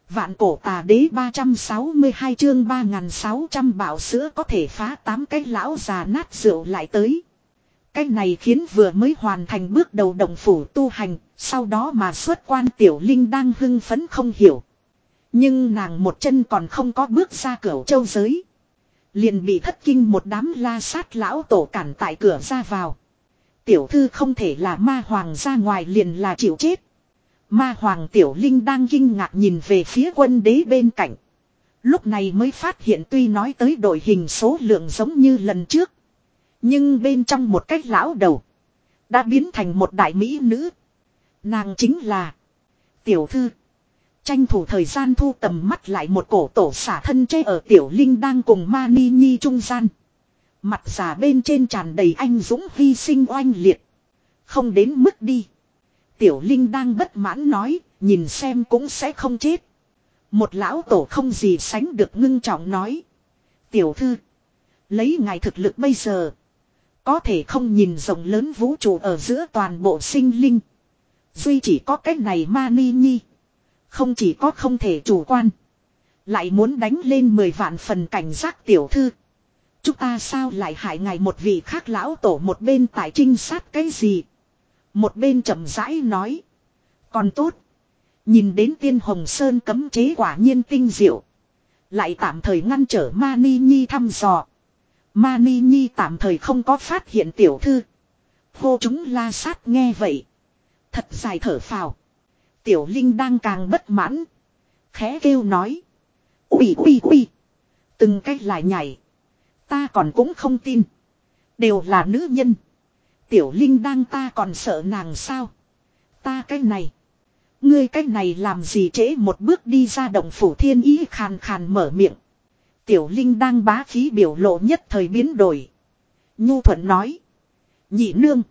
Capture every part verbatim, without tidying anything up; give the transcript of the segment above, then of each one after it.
Vạn cổ tà đế ba trăm sáu mươi hai chương ba nghìn sáu trăm bảo sữa có thể phá tám cái lão già nát rượu lại tới. Cái này khiến vừa mới hoàn thành bước đầu động phủ tu hành, sau đó mà xuất quan Tiểu Linh đang hưng phấn không hiểu. Nhưng nàng một chân còn không có bước ra cửa châu giới. Liền bị thất kinh một đám la sát lão tổ cản tại cửa ra vào. Tiểu thư không thể là ma hoàng ra ngoài liền là chịu chết. Ma hoàng Tiểu Linh đang kinh ngạc nhìn về phía quân đế bên cạnh. Lúc này mới phát hiện tuy nói tới đội hình số lượng giống như lần trước. Nhưng bên trong một cái lão đầu đã biến thành một đại mỹ nữ. Nàng chính là Tiểu thư. Tranh thủ thời gian thu tầm mắt lại một cổ tổ xả thân che ở Tiểu Linh đang cùng Ma Ni Nhi trung gian. Mặt giả bên trên tràn đầy anh dũng hy sinh oanh liệt. Không đến mức đi. Tiểu Linh đang bất mãn nói, nhìn xem cũng sẽ không chết. Một lão tổ không gì sánh được ngưng trọng nói. Tiểu thư, lấy ngài thực lực bây giờ. Có thể không nhìn rộng lớn vũ trụ ở giữa toàn bộ sinh linh. Duy chỉ có cái này Ma Ni Nhi. Không chỉ có không thể chủ quan. Lại muốn đánh lên mười vạn phần cảnh giác tiểu thư. Chúng ta sao lại hại ngài một vị khác lão tổ một bên tại trinh sát cái gì. Một bên chậm rãi nói. Còn tốt. Nhìn đến Tiên Hồng Sơn cấm chế quả nhiên tinh diệu. Lại tạm thời ngăn trở Ma Ni Nhi thăm dò. Ma Ni Nhi tạm thời không có phát hiện tiểu thư. Hô chúng la sát nghe vậy. Thật dài thở phào. Tiểu Linh đang càng bất mãn. Khẽ kêu nói. Ui ui ui. Từng cách lại nhảy. Ta còn cũng không tin. Đều là nữ nhân. Tiểu Linh đang ta còn sợ nàng sao. Ta cái này. Ngươi cái này làm gì trễ một bước đi ra động phủ thiên ý khàn khàn mở miệng. Tiểu Linh đang bá khí biểu lộ nhất thời biến đổi. Nhu thuận nói. Nhị nương.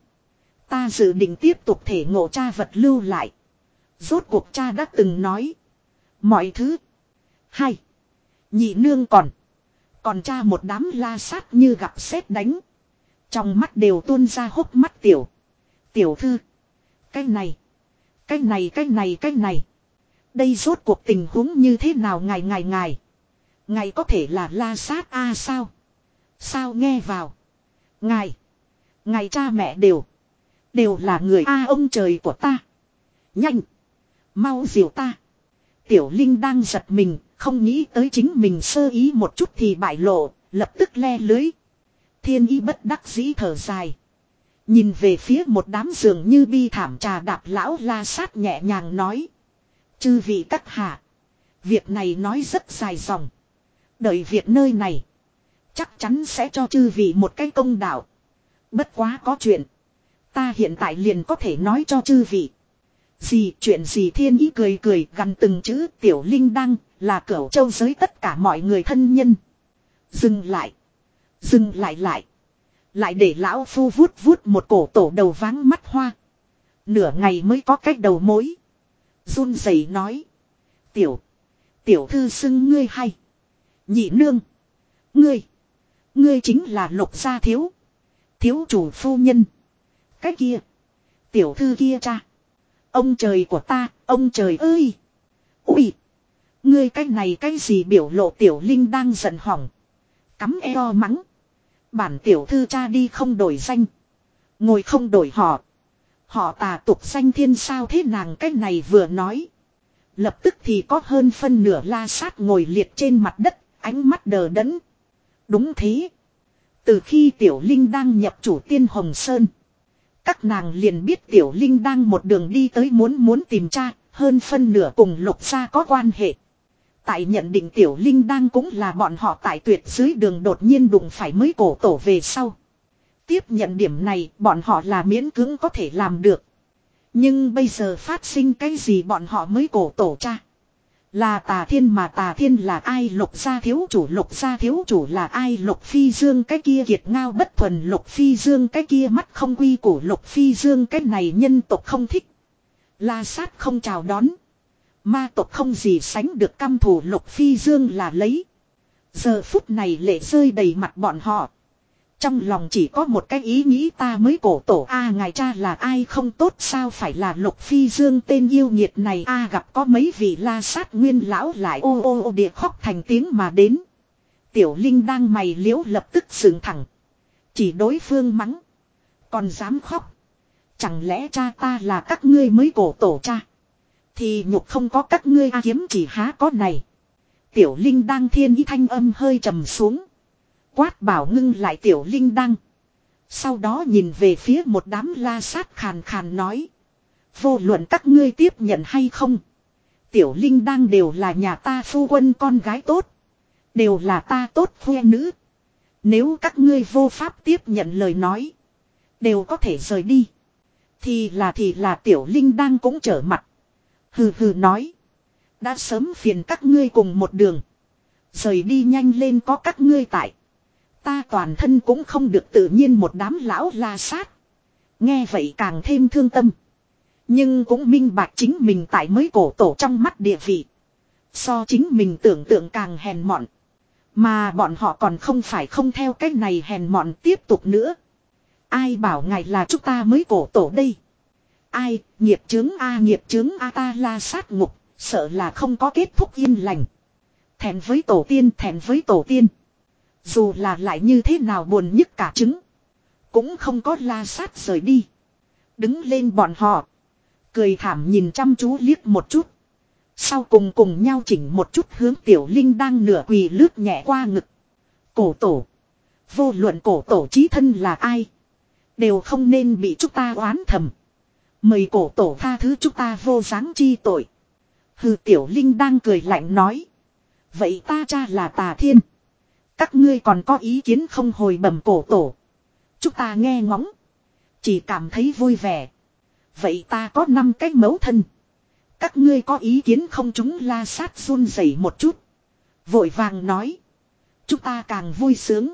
Ta dự định tiếp tục thể ngộ cha vật lưu lại. Rốt cuộc cha đã từng nói. Mọi thứ. Hay. Nhị nương còn. Còn cha một đám la sát như gặp sét đánh. Trong mắt đều tuôn ra hốc mắt tiểu. Tiểu thư. Cái này. Cái này cái này cái này. Đây rốt cuộc tình huống như thế nào ngài ngài ngài. Ngài có thể là la sát a à sao. Sao nghe vào. Ngài. Ngài cha mẹ đều. Đều là người a à ông trời của ta. Nhanh. Mau dìu ta. Tiểu Linh đang giật mình. Không nghĩ tới chính mình sơ ý một chút thì bại lộ. Lập tức le lưới. Thiên ý bất đắc dĩ thở dài. Nhìn về phía một đám giường như bi thảm trà đạp lão la sát nhẹ nhàng nói. Chư vị các hạ. Việc này nói rất dài dòng. Đợi việc nơi này. Chắc chắn sẽ cho chư vị một cái công đạo. Bất quá có chuyện. Ta hiện tại liền có thể nói cho chư vị. Gì chuyện gì thiên ý cười cười gần từng chữ Tiểu Linh đăng là cửu châu giới tất cả mọi người thân nhân. Dừng lại. Dừng lại lại. Lại để lão phu vuốt vuốt một cổ tổ đầu váng mắt hoa. Nửa ngày mới có cách đầu mối. Run rẩy nói. Tiểu. Tiểu thư xưng ngươi hay. Nhị nương. Ngươi. Ngươi chính là Lục gia thiếu. Thiếu chủ phu nhân. Cái kia. Tiểu thư kia cha. Ông trời của ta. Ông trời ơi. Ui. Ngươi cái này cái gì biểu lộ Tiểu Linh đang giận hỏng. Cắm eo mắng. Bản tiểu thư cha đi không đổi danh. Ngồi không đổi họ. Họ tà tục danh thiên sao thế nàng cái này vừa nói. Lập tức thì có hơn phân nửa la sát ngồi liệt trên mặt đất. Ánh mắt đờ đẫn. Đúng thế. Từ khi Tiểu Linh đang nhập chủ Tiên Hồng Sơn. Các nàng liền biết Tiểu Linh đang một đường đi tới muốn muốn tìm cha. Hơn phân nửa cùng Lục gia có quan hệ. Tại nhận định Tiểu Linh đang cũng là bọn họ tại tuyệt dưới đường đột nhiên đụng phải mới cổ tổ về sau. Tiếp nhận điểm này bọn họ là miễn cưỡng có thể làm được. Nhưng bây giờ phát sinh cái gì bọn họ mới cổ tổ cha. Là Tà Thiên mà Tà Thiên là ai Lục gia thiếu chủ Lục gia thiếu chủ là ai Lục Phi Dương cái kia kiệt ngao bất thuần Lục Phi Dương cái kia mắt không quy củ Lục Phi Dương cái này nhân tộc không thích. La sát không chào đón. Ma tộc không gì sánh được căm thù Lục Phi Dương là lấy. Giờ phút này lệ rơi đầy mặt bọn họ. Trong lòng chỉ có một cái ý nghĩ ta mới cổ tổ a ngài cha là ai không tốt sao phải là Lục Phi Dương tên yêu nghiệt này a gặp có mấy vị la sát nguyên lão lại ô ô ô địa khóc thành tiếng mà đến. Tiểu Linh đang mày liễu lập tức dựng thẳng. Chỉ đối phương mắng. Còn dám khóc. Chẳng lẽ cha ta là các ngươi mới cổ tổ cha. Thì nhục không có các ngươi a kiếm chỉ há có này. Tiểu Linh đang thiên ý thanh âm hơi trầm xuống. Quát bảo ngưng lại Tiểu Linh đăng. Sau đó nhìn về phía một đám la sát khàn khàn nói. Vô luận các ngươi tiếp nhận hay không. Tiểu Linh đăng đều là nhà ta phu quân con gái tốt. Đều là ta tốt khoe nữ. Nếu các ngươi vô pháp tiếp nhận lời nói. Đều có thể rời đi. Thì là thì là Tiểu Linh đăng cũng trở mặt. Hừ hừ nói. Đã sớm phiền các ngươi cùng một đường. Rời đi nhanh lên có các ngươi tại. Ta toàn thân cũng không được tự nhiên một đám lão la sát. Nghe vậy càng thêm thương tâm. Nhưng cũng minh bạch chính mình tại mới cổ tổ trong mắt địa vị. So chính mình tưởng tượng càng hèn mọn. Mà bọn họ còn không phải không theo cách này hèn mọn tiếp tục nữa. Ai bảo ngài là chúng ta mới cổ tổ đây. Ai, nghiệp chướng a nghiệp chướng a ta la sát ngục, sợ là không có kết thúc yên lành. Thẹn với tổ tiên, thẹn với tổ tiên. Dù là lại như thế nào buồn nhức cả trứng. Cũng không có la sát rời đi. Đứng lên bọn họ. Cười thảm nhìn chăm chú liếc một chút. Sau cùng cùng nhau chỉnh một chút hướng Tiểu Linh đang nửa quỳ lướt nhẹ qua ngực. Cổ tổ. Vô luận cổ tổ chí thân là ai. Đều không nên bị chúng ta oán thầm. Mời cổ tổ tha thứ chúng ta vô dáng chi tội. Hừ Tiểu Linh đang cười lạnh nói. Vậy ta cha là Tà Thiên. Các ngươi còn có ý kiến không hồi bẩm cổ tổ. Chúng ta nghe ngóng. Chỉ cảm thấy vui vẻ. Vậy ta có năm cái mẫu thân. Các ngươi có ý kiến không chúng la sát run rẩy một chút. Vội vàng nói. Chúng ta càng vui sướng.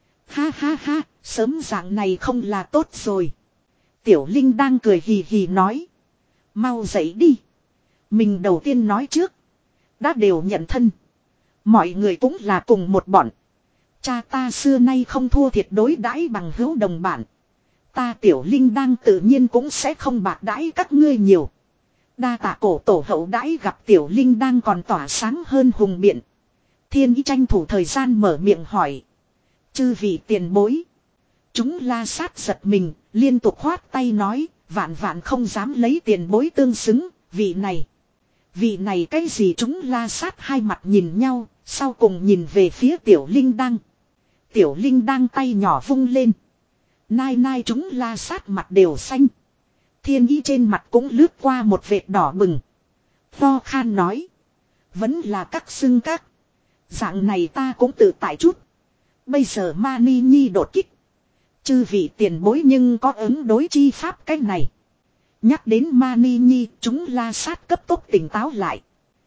Ha ha ha, sớm dạng này không là tốt rồi. Tiểu Linh đang cười hì hì nói. Mau dậy đi. Mình đầu tiên nói trước. Đã đều nhận thân. Mọi người cũng là cùng một bọn. Cha ta xưa nay không thua thiệt đối đãi bằng hữu đồng bản. Ta Tiểu Linh đang tự nhiên cũng sẽ không bạc đãi các ngươi nhiều. Đa tạ cổ tổ hậu đãi gặp Tiểu Linh đang còn tỏa sáng hơn hùng biện. Thiên ý tranh thủ thời gian mở miệng hỏi. Chư vị tiền bối. Chúng la sát giật mình, liên tục khoát tay nói, vạn vạn không dám lấy tiền bối tương xứng, vị này. Vị này cái gì chúng la sát hai mặt nhìn nhau, sau cùng nhìn về phía Tiểu Linh đăng. Tiểu Linh đăng tay nhỏ vung lên. Nai nai chúng la sát mặt đều xanh. Thiên ý trên mặt cũng lướt qua một vệt đỏ bừng. Tho khan nói. Vẫn là các xưng các. Dạng này ta cũng tự tại chút. Bây giờ Mani Nhi đột kích. Chư vị tiền bối nhưng có ứng đối chi pháp cách này. Nhắc đến Mani Nhi chúng la sát cấp tốc tỉnh táo lại.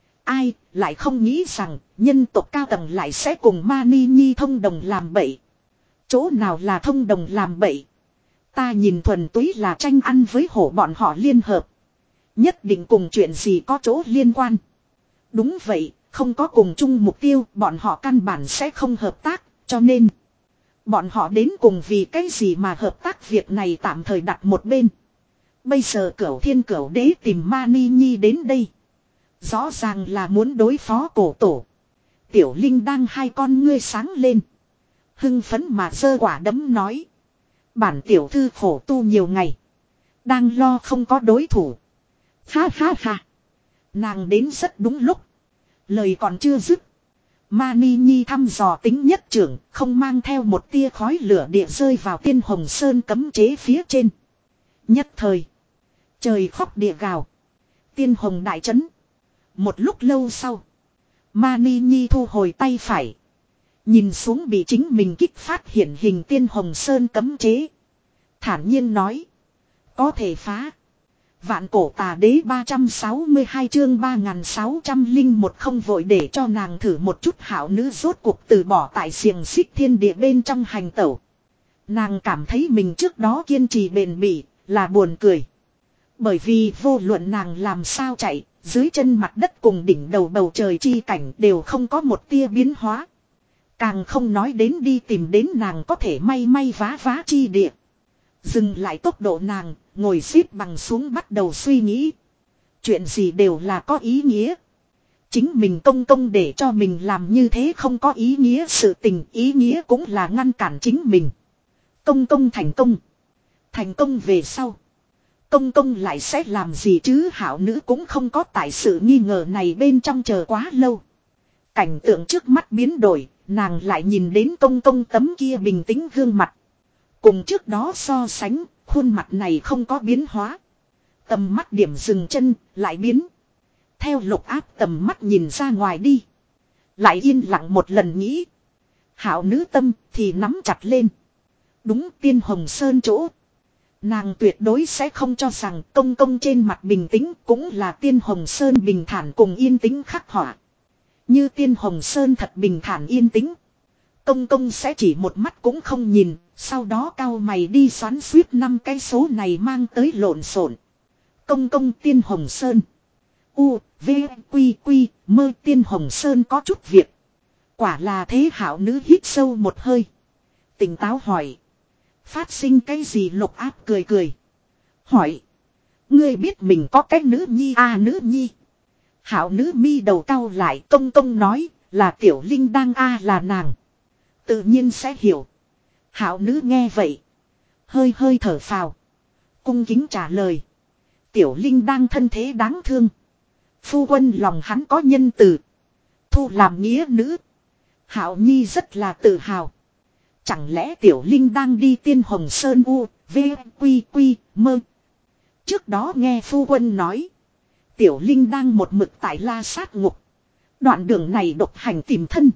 Ai lại không nghĩ rằng nhân tộc cao tầng lại sẽ cùng Mani Nhi thông đồng làm bậy. Chỗ nào là thông đồng làm bậy. Ta nhìn thuần túy là tranh ăn với hổ bọn họ liên hợp. Nhất định cùng chuyện gì có chỗ liên quan. Đúng vậy, không có cùng chung mục tiêu, bọn họ căn bản sẽ không hợp tác, cho nên bọn họ đến cùng vì cái gì mà hợp tác việc này tạm thời đặt một bên. Bây giờ Cửu Thiên Cửu Đế tìm Mani Nhi đến đây. Rõ ràng là muốn đối phó cổ tổ. Tiểu Linh đang hai con ngươi sáng lên. Hưng phấn mà giơ quả đấm nói. Bản tiểu thư khổ tu nhiều ngày. Đang lo không có đối thủ. Ha ha ha. Nàng đến rất đúng lúc. Lời còn chưa dứt. Mani Nhi thăm dò tính nhất trưởng, không mang theo một tia khói lửa địa rơi vào Tiên Hồng Sơn cấm chế phía trên. Nhất thời. Trời khóc địa gào. Tiên Hồng đại chấn. Một lúc lâu sau. Mani Nhi thu hồi tay phải. Nhìn xuống bị chính mình kích phát hiện hình Tiên Hồng Sơn cấm chế. Thản nhiên nói. Có thể phá. Vạn cổ tà đế ba trăm sáu mươi hai chương ba nghìn sáu trăm linh một không vội để cho nàng thử một chút hảo nữ rốt cuộc từ bỏ tại xiềng xích thiên địa bên trong hành tẩu. Nàng cảm thấy mình trước đó kiên trì bền bỉ là buồn cười. Bởi vì vô luận nàng làm sao chạy, dưới chân mặt đất cùng đỉnh đầu bầu trời chi cảnh đều không có một tia biến hóa. Càng không nói đến đi tìm đến nàng có thể may may vá vá chi địa. Dừng lại tốc độ nàng, ngồi xếp bằng xuống bắt đầu suy nghĩ. Chuyện gì đều là có ý nghĩa. Chính mình công công để cho mình làm như thế không có ý nghĩa, sự tình ý nghĩa cũng là ngăn cản chính mình. Công công thành công. Thành công về sau. Công công lại sẽ làm gì chứ, hảo nữ cũng không có tại sự nghi ngờ này bên trong chờ quá lâu. Cảnh tượng trước mắt biến đổi, nàng lại nhìn đến công công tấm kia bình tĩnh gương mặt. Cùng trước đó so sánh, khuôn mặt này không có biến hóa. Tầm mắt điểm dừng chân, lại biến. Theo Lục Áp tầm mắt nhìn ra ngoài đi. Lại yên lặng một lần nghĩ. Hảo nữ tâm thì nắm chặt lên. Đúng, Tiên Hồng Sơn chỗ. Nàng tuyệt đối sẽ không cho rằng công công trên mặt bình tĩnh cũng là Tiên Hồng Sơn bình thản cùng yên tĩnh khắc họa. Như Tiên Hồng Sơn thật bình thản yên tĩnh. Công công sẽ chỉ một mắt cũng không nhìn, sau đó cau mày đi xoắn suýt năm cái số này mang tới lộn xộn. Công công Tiên Hồng Sơn. U, V, Quy, Quy, mơ Tiên Hồng Sơn có chút việc. Quả là thế, hảo nữ hít sâu một hơi. Tỉnh táo hỏi. Phát sinh cái gì? Lục Áp cười cười. Hỏi. Ngươi biết mình có cái nữ nhi à? Nữ nhi. Hảo nữ mi đầu cau lại, công công nói là Tiểu Linh đang a à, là nàng. Tự nhiên sẽ hiểu. Hảo nữ nghe vậy. Hơi hơi thở phào. Cung kính trả lời. Tiểu Linh đang thân thế đáng thương. Phu quân lòng hắn có nhân từ. Thu làm nghĩa nữ. Hảo nhi rất là tự hào. Chẳng lẽ Tiểu Linh đang đi Tiên Hồng Sơn U, V, Quy, Quy, mơ. Trước đó nghe phu quân nói. Tiểu Linh đang một mực tại La Sát ngục. Đoạn đường này độc hành tìm thân.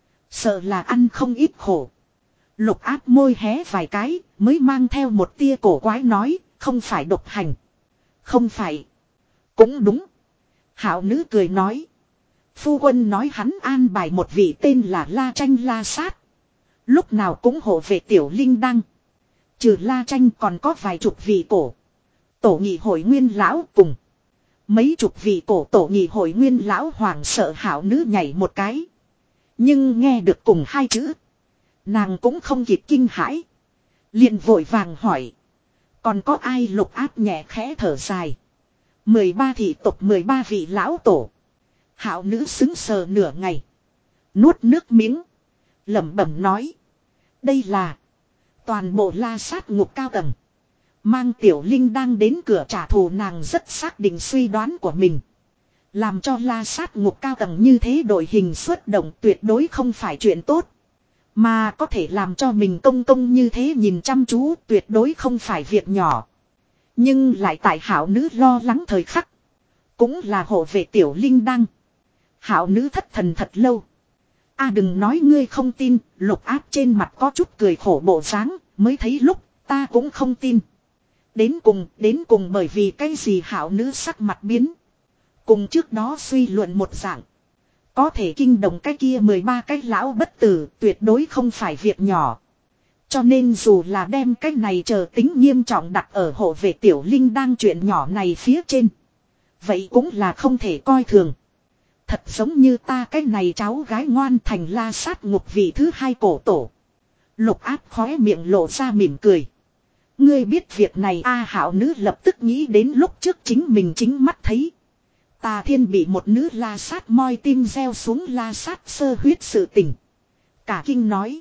Sợ là ăn không ít khổ. Lục Áp môi hé vài cái, mới mang theo một tia cổ quái nói, không phải độc hành. Không phải. Cũng đúng. Hảo nữ cười nói. Phu quân nói hắn an bài một vị tên là La Tranh La Sát. Lúc nào cũng hộ vệ Tiểu Linh đăng. Trừ La Tranh còn có vài chục vị cổ. Tổ nghị hội nguyên lão cùng. Mấy chục vị cổ tổ nghị hội nguyên lão hoảng sợ, hảo nữ nhảy một cái. Nhưng nghe được cùng hai chữ. Nàng cũng không kịp kinh hãi. Liền vội vàng hỏi. Còn có ai? Lục Áp nhẹ khẽ thở dài. mười ba thị tộc mười ba vị lão tổ. Hảo nữ xứng sờ nửa ngày. Nuốt nước miếng. Lẩm bẩm nói. Đây là. Toàn bộ La Sát ngục cao tầng. Mang Tiểu Linh đang đến cửa trả thù, nàng rất xác định suy đoán của mình. Làm cho La Sát ngục cao tầng như thế đội hình xuất động tuyệt đối không phải chuyện tốt. Mà có thể làm cho mình công công như thế nhìn chăm chú tuyệt đối không phải việc nhỏ. Nhưng lại tại hảo nữ lo lắng thời khắc. Cũng là hộ vệ Tiểu Linh đăng. Hảo nữ thất thần thật lâu. A đừng nói ngươi không tin. Lục Áp trên mặt có chút cười khổ bộ dáng. Mới thấy lúc ta cũng không tin. Đến cùng, đến cùng bởi vì cái gì? Hảo nữ sắc mặt biến. Cùng trước đó suy luận một dạng. Có thể kinh động cái kia mười ba cái lão bất tử tuyệt đối không phải việc nhỏ. Cho nên dù là đem cái này chờ tính nghiêm trọng đặt ở hộ vệ Tiểu Linh đang chuyện nhỏ này phía trên. Vậy cũng là không thể coi thường. Thật giống như ta cái này cháu gái ngoan thành La Sát ngục vị thứ hai cổ tổ. Lục Áp khóe miệng lộ ra mỉm cười. Ngươi biết việc này a? Hảo nữ lập tức nghĩ đến lúc trước chính mình chính mắt thấy. Tà Thiên bị một nữ La Sát moi tim gieo xuống La Sát sơ huyết sự tình. Cả kinh nói.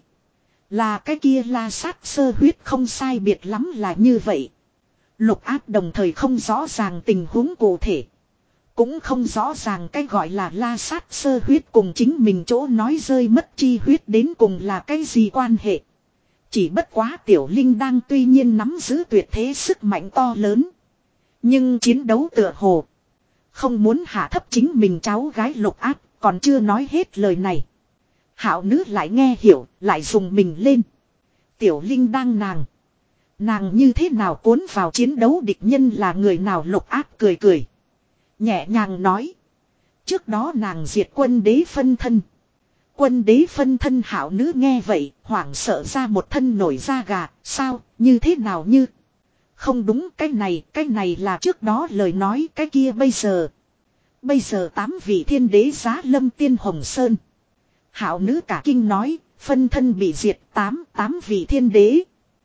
Là cái kia La Sát sơ huyết không sai biệt lắm là như vậy. Lục Áp đồng thời không rõ ràng tình huống cụ thể. Cũng không rõ ràng cái gọi là La Sát sơ huyết cùng chính mình chỗ nói rơi mất chi huyết đến cùng là cái gì quan hệ. Chỉ bất quá Tiểu Linh đang tuy nhiên nắm giữ tuyệt thế sức mạnh to lớn. Nhưng chiến đấu tựa hồ. Không muốn hạ thấp chính mình cháu gái. Lục Áp còn chưa nói hết lời này. Hảo nữ lại nghe hiểu, lại dùng mình lên. Tiểu Linh đang nàng. Nàng như thế nào cuốn vào chiến đấu, địch nhân là người nào? Lục Áp cười cười. Nhẹ nhàng nói. Trước đó nàng diệt quân đế phân thân. Quân đế phân thân? Hảo nữ nghe vậy, hoảng sợ ra một thân nổi da gà. Sao, như thế nào? Như không đúng, cái này, cái này là trước đó lời nói, cái kia bây giờ. Bây giờ tám vị thiên đế giá lâm Tiên Hồng Sơn. Hảo nữ cả kinh nói, Phân thân bị diệt tám, tám vị thiên đế.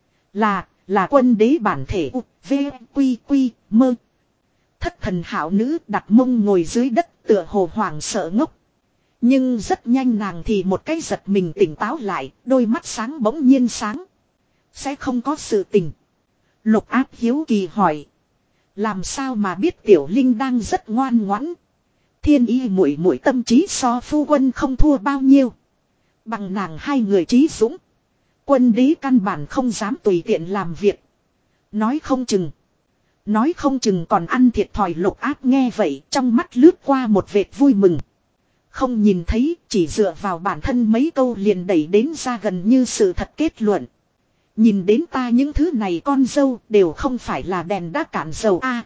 Là, là quân đế bản thể U, V, Quy, Quy, Mơ. Thất thần hảo nữ đặt mông ngồi dưới đất tựa hồ hoảng sợ ngốc. Nhưng rất nhanh nàng thì một cái giật mình tỉnh táo lại, đôi mắt sáng bỗng nhiên sáng. Sẽ không có sự tình. Lục áp hiếu kỳ hỏi. Làm sao mà biết tiểu linh đang rất ngoan ngoãn. Thiên y muội muội tâm trí so phu quân không thua bao nhiêu. Bằng nàng hai người trí dũng. Quân đế căn bản không dám tùy tiện làm việc. Nói không chừng. Nói không chừng còn ăn thiệt thòi. Lục áp nghe vậy trong mắt lướt qua một vệt vui mừng. Không nhìn thấy chỉ dựa vào bản thân mấy câu liền đẩy đến ra gần như sự thật kết luận. Nhìn đến ta những thứ này con dâu đều không phải là đèn đã cạn dầu a.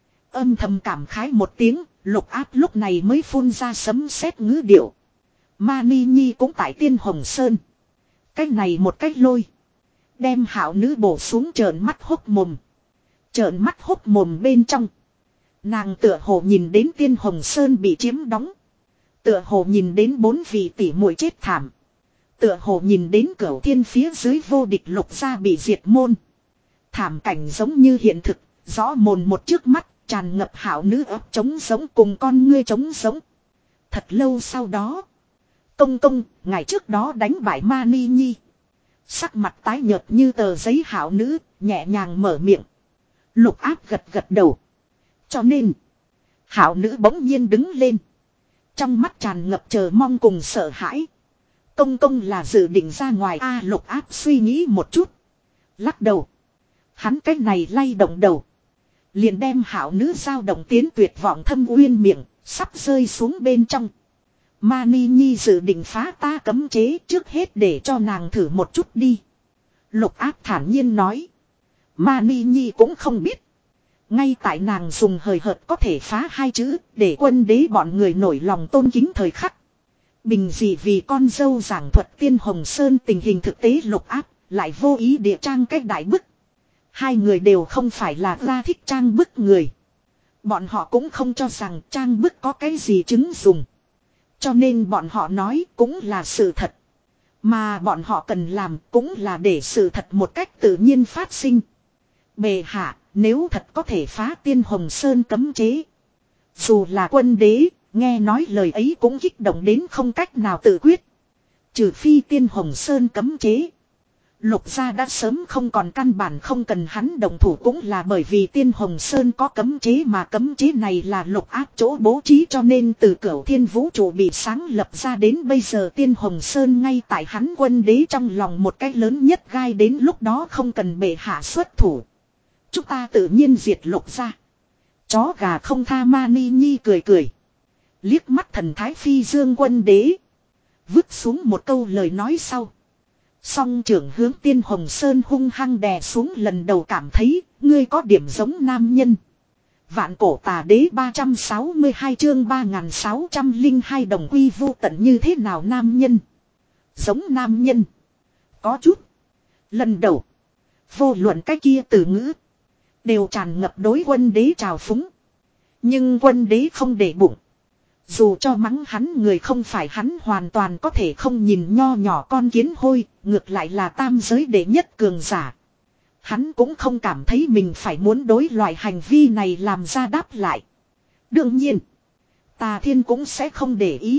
Âm thầm cảm khái một tiếng, lục áp lúc này mới phun ra sấm sét ngữ điệu. Mani Nhi cũng tại Tiên Hồng Sơn. Cách này một cách lôi. Đem hảo nữ bổ xuống trợn mắt hốc mồm. Trợn mắt hốc mồm bên trong. Nàng tựa hồ nhìn đến Tiên Hồng Sơn bị chiếm đóng. Tựa hồ nhìn đến bốn vị tỷ muội chết thảm. Tựa hồ nhìn đến cửu thiên phía dưới vô địch lục gia bị diệt môn. Thảm cảnh giống như hiện thực, rõ mồn một trước mắt, tràn ngập hảo nữ ấp trống giống cùng con ngươi trống giống. Thật lâu sau đó, công công, ngày trước đó đánh bại Mani Nhi. Sắc mặt tái nhợt như tờ giấy hảo nữ, nhẹ nhàng mở miệng. Lục áp gật gật đầu. Cho nên, hảo nữ bỗng nhiên đứng lên. Trong mắt tràn ngập chờ mong cùng sợ hãi. Công công là dự định ra ngoài a. Lục áp suy nghĩ một chút. Lắc đầu. Hắn cách này lay động đầu. Liền đem hảo nữ giao động tiến tuyệt vọng thâm uyên miệng. Sắp rơi xuống bên trong. Mani Nhi dự định phá ta cấm chế trước hết để cho nàng thử một chút đi. Lục áp thản nhiên nói. Mani Nhi cũng không biết. Ngay tại nàng dùng hời hợt có thể phá hai chữ để quân đế bọn người nổi lòng tôn kính thời khắc. Bình dị vì con dâu giảng thuật Tiên Hồng Sơn tình hình thực tế lục áp lại vô ý địa trang cách đại bức. Hai người đều không phải là ra thích trang bức người. Bọn họ cũng không cho rằng trang bức có cái gì chứng dùng. Cho nên bọn họ nói cũng là sự thật. Mà bọn họ cần làm cũng là để sự thật một cách tự nhiên phát sinh. Bề hạ, nếu thật có thể phá Tiên Hồng Sơn cấm chế. Dù là quân đế, nghe nói lời ấy cũng kích động đến không cách nào tự quyết. Trừ phi Tiên Hồng Sơn cấm chế. Lục gia đã sớm không còn căn bản không cần hắn đồng thủ cũng là bởi vì Tiên Hồng Sơn có cấm chế mà cấm chế này là lục áp chỗ bố trí cho nên từ cửu thiên vũ trụ bị sáng lập ra đến bây giờ Tiên Hồng Sơn ngay tại hắn quân đế trong lòng một cái lớn nhất gai đến lúc đó không cần bệ hạ xuất thủ. Chúng ta tự nhiên diệt lục gia. Chó gà không tha Mani Nhi cười cười. Liếc mắt thần thái phi dương quân đế. Vứt xuống một câu lời nói sau. Song trưởng hướng Tiên Hồng Sơn hung hăng đè xuống lần đầu cảm thấy ngươi có điểm giống nam nhân. Vạn cổ tà đế ba trăm sáu mươi hai chương ba nghìn sáu trăm lẻ hai đồng quy vu tận như thế nào nam nhân. Giống nam nhân. Có chút. Lần đầu. Vô luận cái kia từ ngữ. Đều tràn ngập đối quân đế trào phúng. Nhưng quân đế không để bụng. Dù cho mắng hắn người không phải hắn hoàn toàn có thể không nhìn nho nhỏ con kiến hôi, ngược lại là tam giới đệ nhất cường giả. Hắn cũng không cảm thấy mình phải muốn đối loại hành vi này làm ra đáp lại. Đương nhiên, Tà Thiên cũng sẽ không để ý.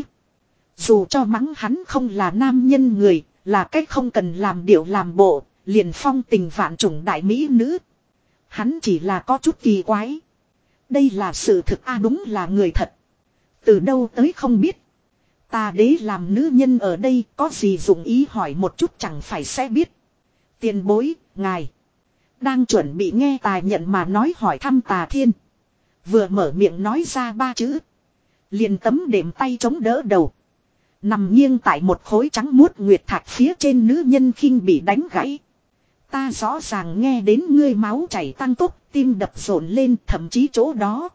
Dù cho mắng hắn không là nam nhân người, là cách không cần làm điệu làm bộ, liền phong tình vạn chủng đại mỹ nữ. Hắn chỉ là có chút kỳ quái. Đây là sự thực a đúng là người thật. Từ đâu tới không biết. Tà đế làm nữ nhân ở đây có gì dụng ý hỏi một chút chẳng phải sẽ biết. Tiền bối, ngài. Đang chuẩn bị nghe tài nhận mà nói hỏi thăm Tà Thiên. Vừa mở miệng nói ra ba chữ. Liền tấm đệm tay chống đỡ đầu. Nằm nghiêng tại một khối trắng muốt nguyệt thạch phía trên nữ nhân khinh bị đánh gãy. Ta rõ ràng nghe đến ngươi máu chảy tăng tốc, tim đập rộn lên thậm chí chỗ đó.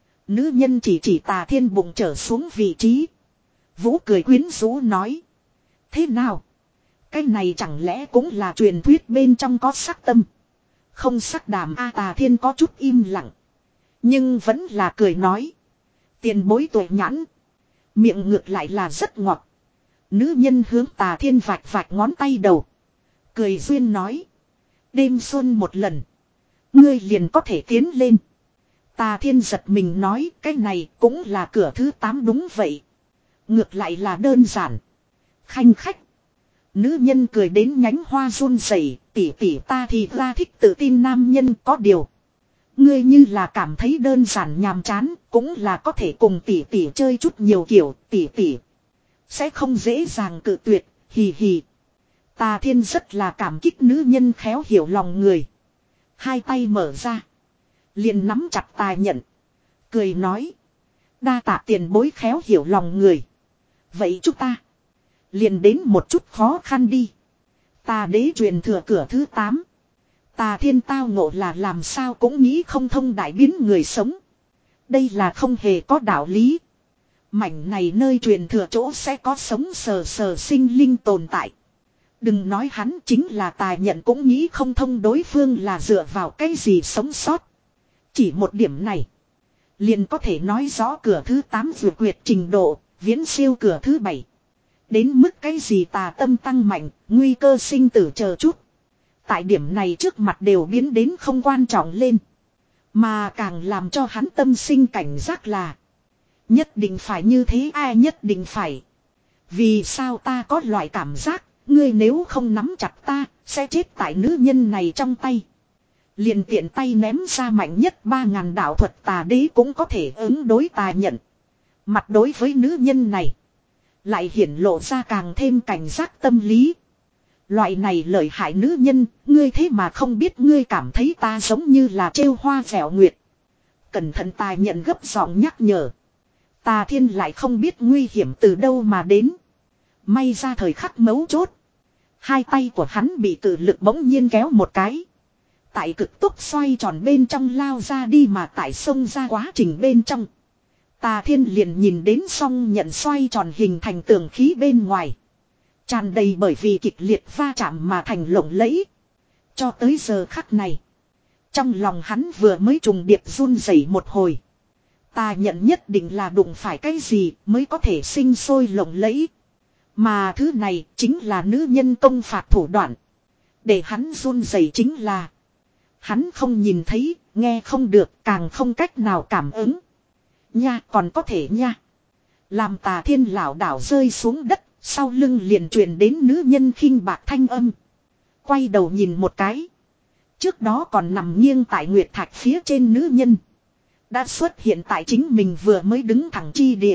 Nữ nhân chỉ chỉ Tà Thiên bụng trở xuống vị trí. Vũ cười quyến rũ nói. Thế nào? Cái này chẳng lẽ cũng là truyền thuyết bên trong có sắc tâm. Không sắc đàm a. Tà Thiên có chút im lặng. Nhưng vẫn là cười nói. Tiền bối tuổi nhãn. Miệng ngược lại là rất ngọt. Nữ nhân hướng Tà Thiên vạch vạch ngón tay đầu. Cười duyên nói. Đêm xuân một lần. Ngươi liền có thể tiến lên. Tà Thiên giật mình nói cái này cũng là cửa thứ tám đúng vậy. Ngược lại là đơn giản. Khanh khách. Nữ nhân cười đến nhánh hoa run rẩy, tỉ tỉ ta thì ra thích tự tin nam nhân có điều. Ngươi như là cảm thấy đơn giản nhàm chán, cũng là có thể cùng tỉ tỉ chơi chút nhiều kiểu, tỉ tỉ. Sẽ không dễ dàng cự tuyệt, hì hì. Tà Thiên rất là cảm kích nữ nhân khéo hiểu lòng người. Hai tay mở ra. Liền nắm chặt Tà Nhận. Cười nói. Đa tạ tiền bối khéo hiểu lòng người. Vậy chúng ta. Liền đến một chút khó khăn đi. Tà đế truyền thừa cửa thứ tám. Tà Thiên tao ngộ là làm sao cũng nghĩ không thông đại biến người sống. Đây là không hề có đạo lý. Mảnh này nơi truyền thừa chỗ sẽ có sống sờ sờ sinh linh tồn tại. Đừng nói hắn chính là Tà Nhận cũng nghĩ không thông đối phương là dựa vào cái gì sống sót. Chỉ một điểm này. Liền có thể nói rõ cửa thứ tám vượt quyệt trình độ, viễn siêu cửa thứ bảy. Đến mức cái gì tà tâm tăng mạnh, nguy cơ sinh tử chờ chút. Tại điểm này trước mặt đều biến đến không quan trọng lên. Mà càng làm cho hắn tâm sinh cảnh giác là. Nhất định phải như thế ai nhất định phải. Vì sao ta có loại cảm giác, ngươi nếu không nắm chặt ta, sẽ chết tại nữ nhân này trong tay. Liền tiện tay ném ra mạnh nhất ba ngàn đạo thuật Tà đế cũng có thể ứng đối Tà Nhận. Mặt đối với nữ nhân này. Lại hiển lộ ra càng thêm cảnh giác tâm lý. Loại này lợi hại nữ nhân, ngươi thế mà không biết ngươi cảm thấy ta giống như là trêu hoa vẻo nguyệt. Cẩn thận Tà Nhận gấp giọng nhắc nhở. Tà Thiên lại không biết nguy hiểm từ đâu mà đến. May ra thời khắc mấu chốt. Hai tay của hắn bị cự lực bỗng nhiên kéo một cái. Tại cực tốc xoay tròn bên trong lao ra đi mà tại sông ra quá trình bên trong. Tà Thiên liền nhìn đến song nhận xoay tròn hình thành tường khí bên ngoài. Tràn đầy bởi vì kịch liệt va chạm mà thành lộng lẫy. Cho tới giờ khắc này. Trong lòng hắn vừa mới trùng điệp run rẩy một hồi. Tà Nhận nhất định là đụng phải cái gì mới có thể sinh sôi lộng lẫy. Mà thứ này chính là nữ nhân công phạt thủ đoạn. Để hắn run rẩy chính là. Hắn không nhìn thấy, nghe không được, càng không cách nào cảm ứng. Nha còn có thể nha. Làm Tà Thiên lảo đảo rơi xuống đất, sau lưng liền truyền đến nữ nhân khinh bạc thanh âm. Quay đầu nhìn một cái. Trước đó còn nằm nghiêng tại nguyệt thạch phía trên nữ nhân. Đã xuất hiện tại chính mình vừa mới đứng thẳng chi địa.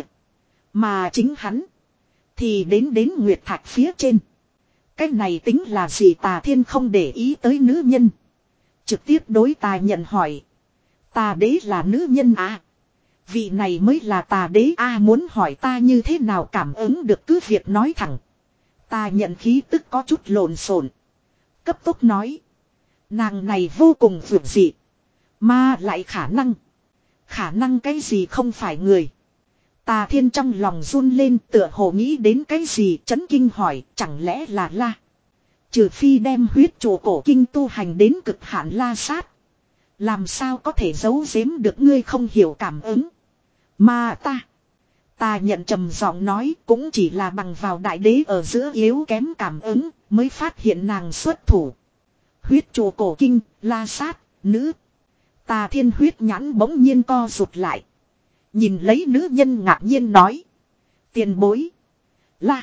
Mà chính hắn. Thì đến đến nguyệt thạch phía trên. Cái này tính là gì Tà Thiên không để ý tới nữ nhân. Trực tiếp đối Tà Nhận hỏi. Tà đế là nữ nhân à? Vị này mới là Tà đế a à, muốn hỏi ta như thế nào cảm ứng được cứ việc nói thẳng. Tà Nhận khí tức có chút lộn xộn. Cấp tốc nói. Nàng này vô cùng vượt dị. Mà lại khả năng. Khả năng cái gì không phải người. Tà Thiên trong lòng run lên tựa hồ nghĩ đến cái gì chấn kinh hỏi chẳng lẽ là la. Trừ phi đem huyết trụ cổ kinh tu hành đến cực hạn la sát. Làm sao có thể giấu giếm được ngươi không hiểu cảm ứng. Mà ta. Ta nhận trầm giọng nói cũng chỉ là bằng vào đại đế ở giữa yếu kém cảm ứng mới phát hiện nàng xuất thủ. Huyết trụ cổ kinh, la sát, nữ. Tà Thiên huyết nhãn bỗng nhiên co rụt lại. Nhìn lấy nữ nhân ngạc nhiên nói. Tiền bối. La.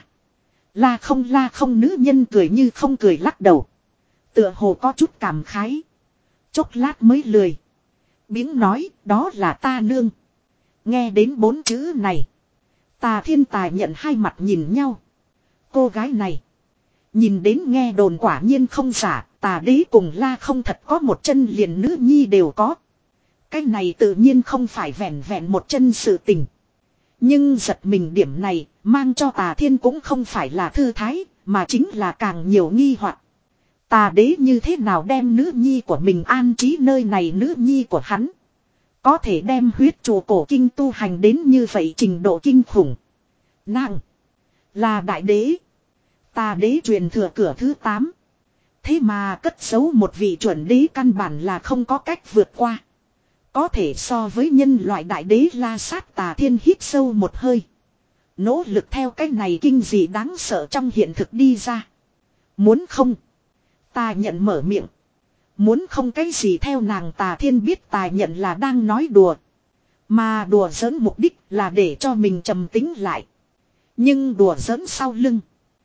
La không la không nữ nhân cười như không cười lắc đầu. Tựa hồ có chút cảm khái. Chốc lát mới lười. Biếng nói đó là ta nương. Nghe đến bốn chữ này. Tà Thiên Tài nhận hai mặt nhìn nhau. Cô gái này. Nhìn đến nghe đồn quả nhiên không giả. Tà đế cùng la không thật có một chân liền nữ nhi đều có. Cái này tự nhiên không phải vẹn vẹn một chân sự tình. Nhưng giật mình điểm này mang cho Tà Thiên cũng không phải là thư thái. Mà chính là càng nhiều nghi hoặc. Tà đế như thế nào đem nữ nhi của mình an trí nơi này nữ nhi của hắn. Có thể đem huyết trụ cổ kinh tu hành đến như vậy trình độ kinh khủng. Nàng. Là đại đế. Tà đế truyền thừa cửa thứ tám. Thế mà cất giấu một vị chuẩn đế căn bản là không có cách vượt qua. Có thể so với nhân loại đại đế la sát Tà Thiên hít sâu một hơi. Nỗ lực theo cái này kinh dị đáng sợ trong hiện thực đi ra. Muốn không? Ta nhận mở miệng. Muốn không cái gì theo nàng Tà Thiên biết Tài Nhận là đang nói đùa. Mà đùa giỡn mục đích là để cho mình trầm tính lại. Nhưng đùa giỡn sau lưng.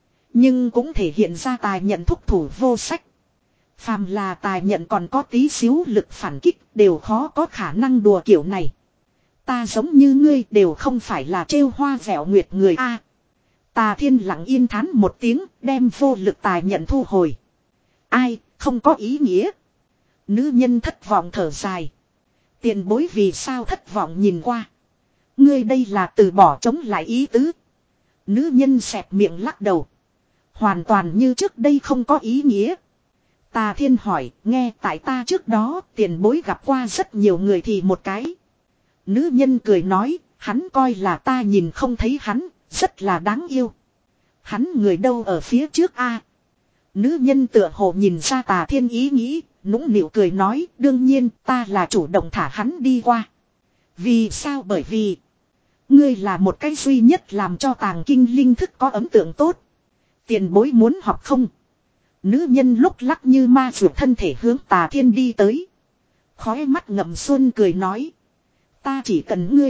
Nhưng cũng thể hiện ra Tài Nhận thúc thủ vô sách. Phàm là Tài Nhận còn có tí xíu lực phản kích đều khó có khả năng đùa kiểu này. Ta giống như ngươi đều không phải là trêu hoa vẻo nguyệt người a. Tà Thiên lặng yên thán một tiếng đem vô lực Tài Nhận thu hồi. Ai, không có ý nghĩa. Nữ nhân thất vọng thở dài. Tiền bối vì sao thất vọng nhìn qua. Ngươi đây là từ bỏ chống lại ý tứ. Nữ nhân xẹp miệng lắc đầu. Hoàn toàn như trước đây không có ý nghĩa. Tà Thiên hỏi, nghe tại ta trước đó tiền bối gặp qua rất nhiều người thì một cái. Nữ nhân cười nói, hắn coi là ta nhìn không thấy hắn, rất là đáng yêu. Hắn người đâu ở phía trước a? Nữ nhân tựa hồ nhìn ra Tà Thiên ý nghĩ, nũng nịu cười nói, đương nhiên ta là chủ động thả hắn đi qua. Vì sao? Bởi vì ngươi là một cái duy nhất làm cho Tàng Kinh linh thức có ấn tượng tốt. Tiền bối muốn học không? Nữ nhân lúc lắc như ma ruột thân thể hướng Tà Thiên đi tới. Khói mắt ngậm xuân cười nói. Ta chỉ cần ngươi.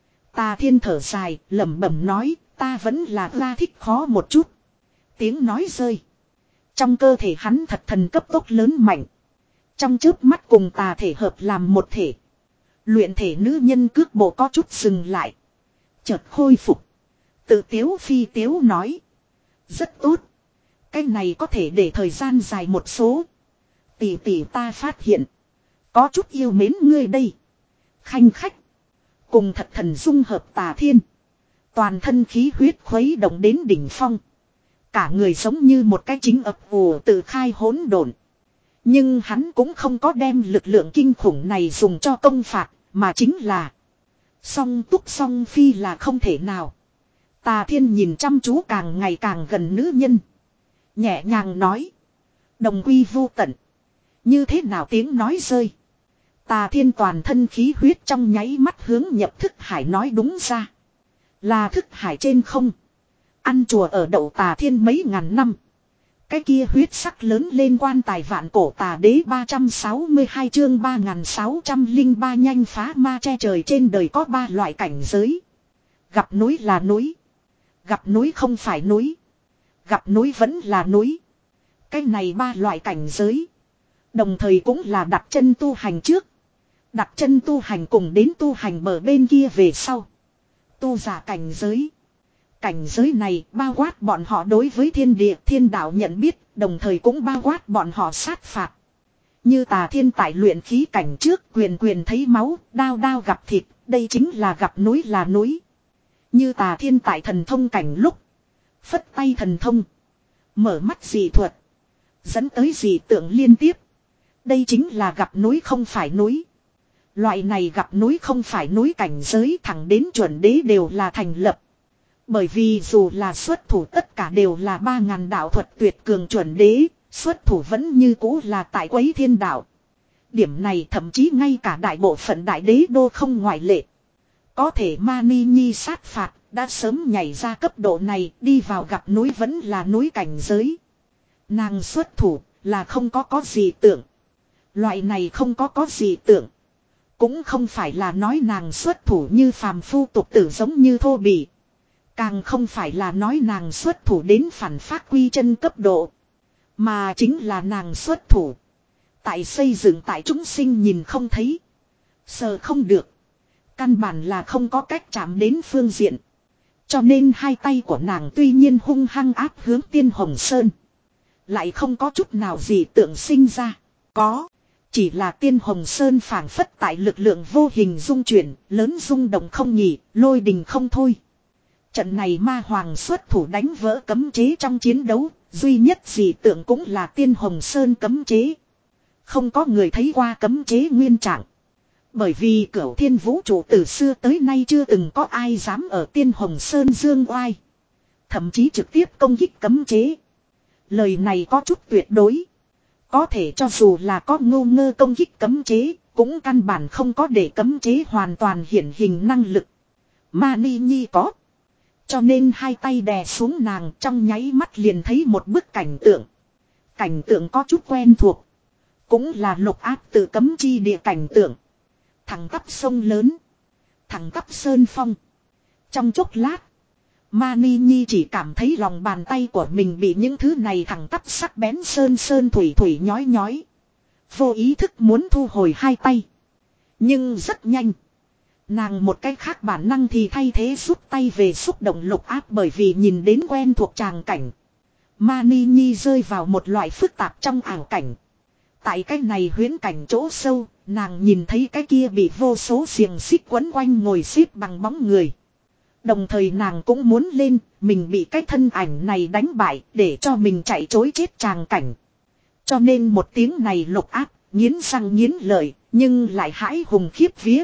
Tà Thiên thở dài, lẩm bẩm nói, ta vẫn là ra thích khó một chút. Tiếng nói rơi. Trong cơ thể hắn thật thần cấp tốc lớn mạnh. Trong chớp mắt cùng tà thể hợp làm một thể. Luyện thể nữ nhân cước bộ có chút dừng lại. Chợt khôi phục. Tự tiếu phi tiếu nói. Rất tốt. Cái này có thể để thời gian dài một số. Tỷ tỷ ta phát hiện. Có chút yêu mến ngươi đây. Khanh khách. Cùng thật thần dung hợp Tà Thiên. Toàn thân khí huyết khuấy động đến đỉnh phong. Cả người giống như một cái chính ập ùa tự khai hỗn độn. Nhưng hắn cũng không có đem lực lượng kinh khủng này dùng cho công phạt, mà chính là song túc song phi là không thể nào. Tà Thiên nhìn chăm chú càng ngày càng gần nữ nhân. Nhẹ nhàng nói. Đồng quy vô tận. Như thế nào tiếng nói rơi. Tà Thiên toàn thân khí huyết trong nháy mắt hướng nhập thức hải nói đúng ra. Là thức hải trên không. Ăn chùa ở đậu Tà Thiên mấy ngàn năm. Cái kia huyết sắc lớn lên quan tài vạn cổ Tà Đế ba trăm sáu mươi hai chương ba nghìn sáu trăm lẻ ba nhanh phá ma che trời. Trên đời có ba loại cảnh giới. Gặp núi là núi. Gặp núi không phải núi. Gặp núi vẫn là núi. Cái này ba loại cảnh giới. Đồng thời cũng là đặt chân tu hành trước. Đặt chân tu hành cùng đến tu hành bờ bên kia về sau. Tu giả cảnh giới. Cảnh giới này bao quát bọn họ đối với thiên địa thiên đạo nhận biết, đồng thời cũng bao quát bọn họ sát phạt. Như Tà Thiên tại luyện khí cảnh trước quyền quyền thấy máu, đao đao gặp thịt, đây chính là gặp núi là núi. Như Tà Thiên tại thần thông cảnh lúc, phất tay thần thông, mở mắt dị thuật, dẫn tới dị tượng liên tiếp. Đây chính là gặp núi không phải núi. Loại này gặp núi không phải núi cảnh giới thẳng đến chuẩn đế đều là thành lập. Bởi vì dù là xuất thủ tất cả đều là ba ngàn đạo thuật tuyệt cường chuẩn đế, xuất thủ vẫn như cũ là tại quấy thiên đạo. Điểm này thậm chí ngay cả đại bộ phận đại đế đô không ngoại lệ. Có thể Mani Nhi sát phạt đã sớm nhảy ra cấp độ này, đi vào gặp núi vẫn là núi cảnh giới. Nàng xuất thủ là không có có gì tưởng. Loại này không có có gì tưởng. Cũng không phải là nói nàng xuất thủ như phàm phu tục tử giống như thô bỉ. Càng không phải là nói nàng xuất thủ đến phản phát quy chân cấp độ. Mà chính là nàng xuất thủ. Tại xây dựng tại chúng sinh nhìn không thấy. Sờ không được. Căn bản là không có cách chạm đến phương diện. Cho nên hai tay của nàng tuy nhiên hung hăng áp hướng Tiên Hồng Sơn. Lại không có chút nào gì tượng sinh ra. Có. Chỉ là Tiên Hồng Sơn phảng phất tại lực lượng vô hình dung chuyển, lớn rung động không nghỉ, lôi đình không thôi. Trận này ma hoàng xuất thủ đánh vỡ cấm chế trong chiến đấu, duy nhất dị tượng cũng là Tiên Hồng Sơn cấm chế. Không có người thấy qua cấm chế nguyên trạng. Bởi vì Cửu Thiên Vũ trụ từ xưa tới nay chưa từng có ai dám ở Tiên Hồng Sơn dương oai. Thậm chí trực tiếp công kích cấm chế. Lời này có chút tuyệt đối. Có thể cho dù là có ngu ngơ công kích cấm chế, cũng căn bản không có để cấm chế hoàn toàn hiển hình năng lực. Mani Nhi có. Cho nên hai tay đè xuống nàng, trong nháy mắt liền thấy một bức cảnh tượng. Cảnh tượng có chút quen thuộc. Cũng là Lục Áp tự cấm chi địa cảnh tượng. Thẳng tắp sông lớn. Thẳng tắp sơn phong. Trong chốc lát. Mani Nhi chỉ cảm thấy lòng bàn tay của mình bị những thứ này thẳng tắp sắc bén sơn sơn thủy thủy nhói nhói. Vô ý thức muốn thu hồi hai tay. Nhưng rất nhanh. Nàng một cách khác bản năng thì thay thế rút tay về xúc động Lục Áp, bởi vì nhìn đến quen thuộc tràng cảnh. Mani Nhi rơi vào một loại phức tạp trong ảo cảnh. Tại cái này huyễn cảnh chỗ sâu, nàng nhìn thấy cái kia bị vô số xiềng xích quấn quanh ngồi xếp bằng bóng người. Đồng thời nàng cũng muốn lên, mình bị cái thân ảnh này đánh bại để cho mình chạy trối chết tràng cảnh. Cho nên một tiếng này Lục Áp, nghiến răng nghiến lợi, nhưng lại hãi hùng khiếp vía.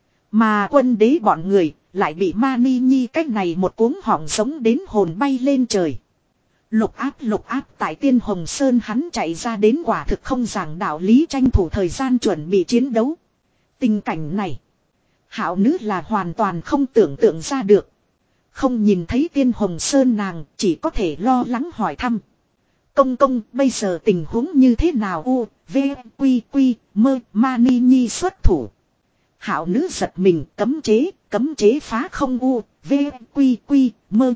Mà quân đế bọn người, lại bị Mani Nhi cách này một cuống họng sống đến hồn bay lên trời. Lục Áp Lục Áp tại Tiên Hồng Sơn hắn chạy ra đến quả thực không giảng đạo lý, tranh thủ thời gian chuẩn bị chiến đấu. Tình cảnh này, Hạo Nữ là hoàn toàn không tưởng tượng ra được. Không nhìn thấy Tiên Hồng Sơn nàng chỉ có thể lo lắng hỏi thăm. Công công bây giờ tình huống như thế nào? U, V, Quy, Quy, Mơ, Mani Nhi xuất thủ. Hạo Nữ giật mình, cấm chế, cấm chế phá không. U, V, Quy, Quy, Mơ.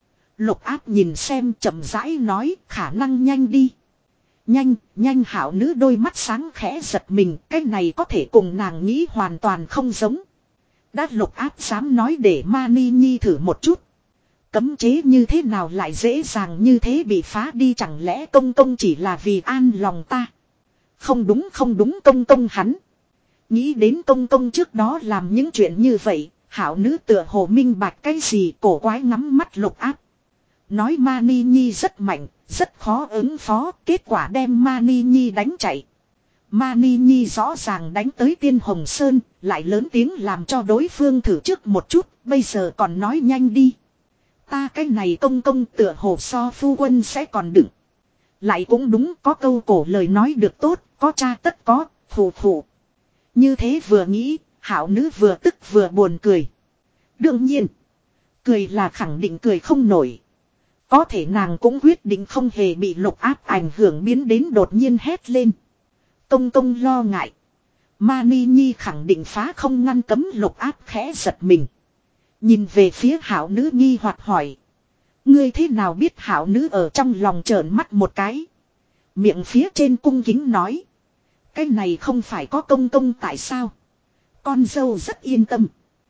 Lục Áp nhìn xem chậm rãi nói, khả năng nhanh đi. Nhanh, nhanh. Hạo Nữ đôi mắt sáng khẽ giật mình, cái này có thể cùng nàng nghĩ hoàn toàn không giống. Đã Lục Áp dám nói để Mani Nhi thử một chút. Cấm chế như thế nào lại dễ dàng như thế bị phá đi, chẳng lẽ công công chỉ là vì an lòng ta? Không đúng không đúng, công công hắn. Nghĩ đến công công trước đó làm những chuyện như vậy, Hạo Nữ tựa hồ minh bạch cái gì, cổ quái ngắm mắt Lục Áp. Nói Mani Nhi rất mạnh, rất khó ứng phó, kết quả đem Mani Nhi đánh chạy. Mani Nhi rõ ràng đánh tới Tiên Hồng Sơn, lại lớn tiếng làm cho đối phương thử trước một chút, bây giờ còn nói nhanh đi. Ta cái này công công tựa hồ so phu quân sẽ còn đựng. Lại cũng đúng, có câu cổ lời nói được tốt, có cha tất có, phù phù. Như thế vừa nghĩ, Hạo Nữ vừa tức vừa buồn cười. Đương nhiên, cười là khẳng định cười không nổi. Có thể nàng cũng quyết định không hề bị Lục Áp ảnh hưởng, biến đến đột nhiên hét lên. Công công lo ngại. Mani Nhi khẳng định phá không ngăn cấm. Lục Áp khẽ giật mình. Nhìn về phía Hạo Nữ nghi hoặc hỏi. Ngươi thế nào biết? Hạo Nữ ở trong lòng trợn mắt một cái. Miệng phía trên cung kính nói. Cái này không phải có công công tại sao? Con dâu rất yên tâm.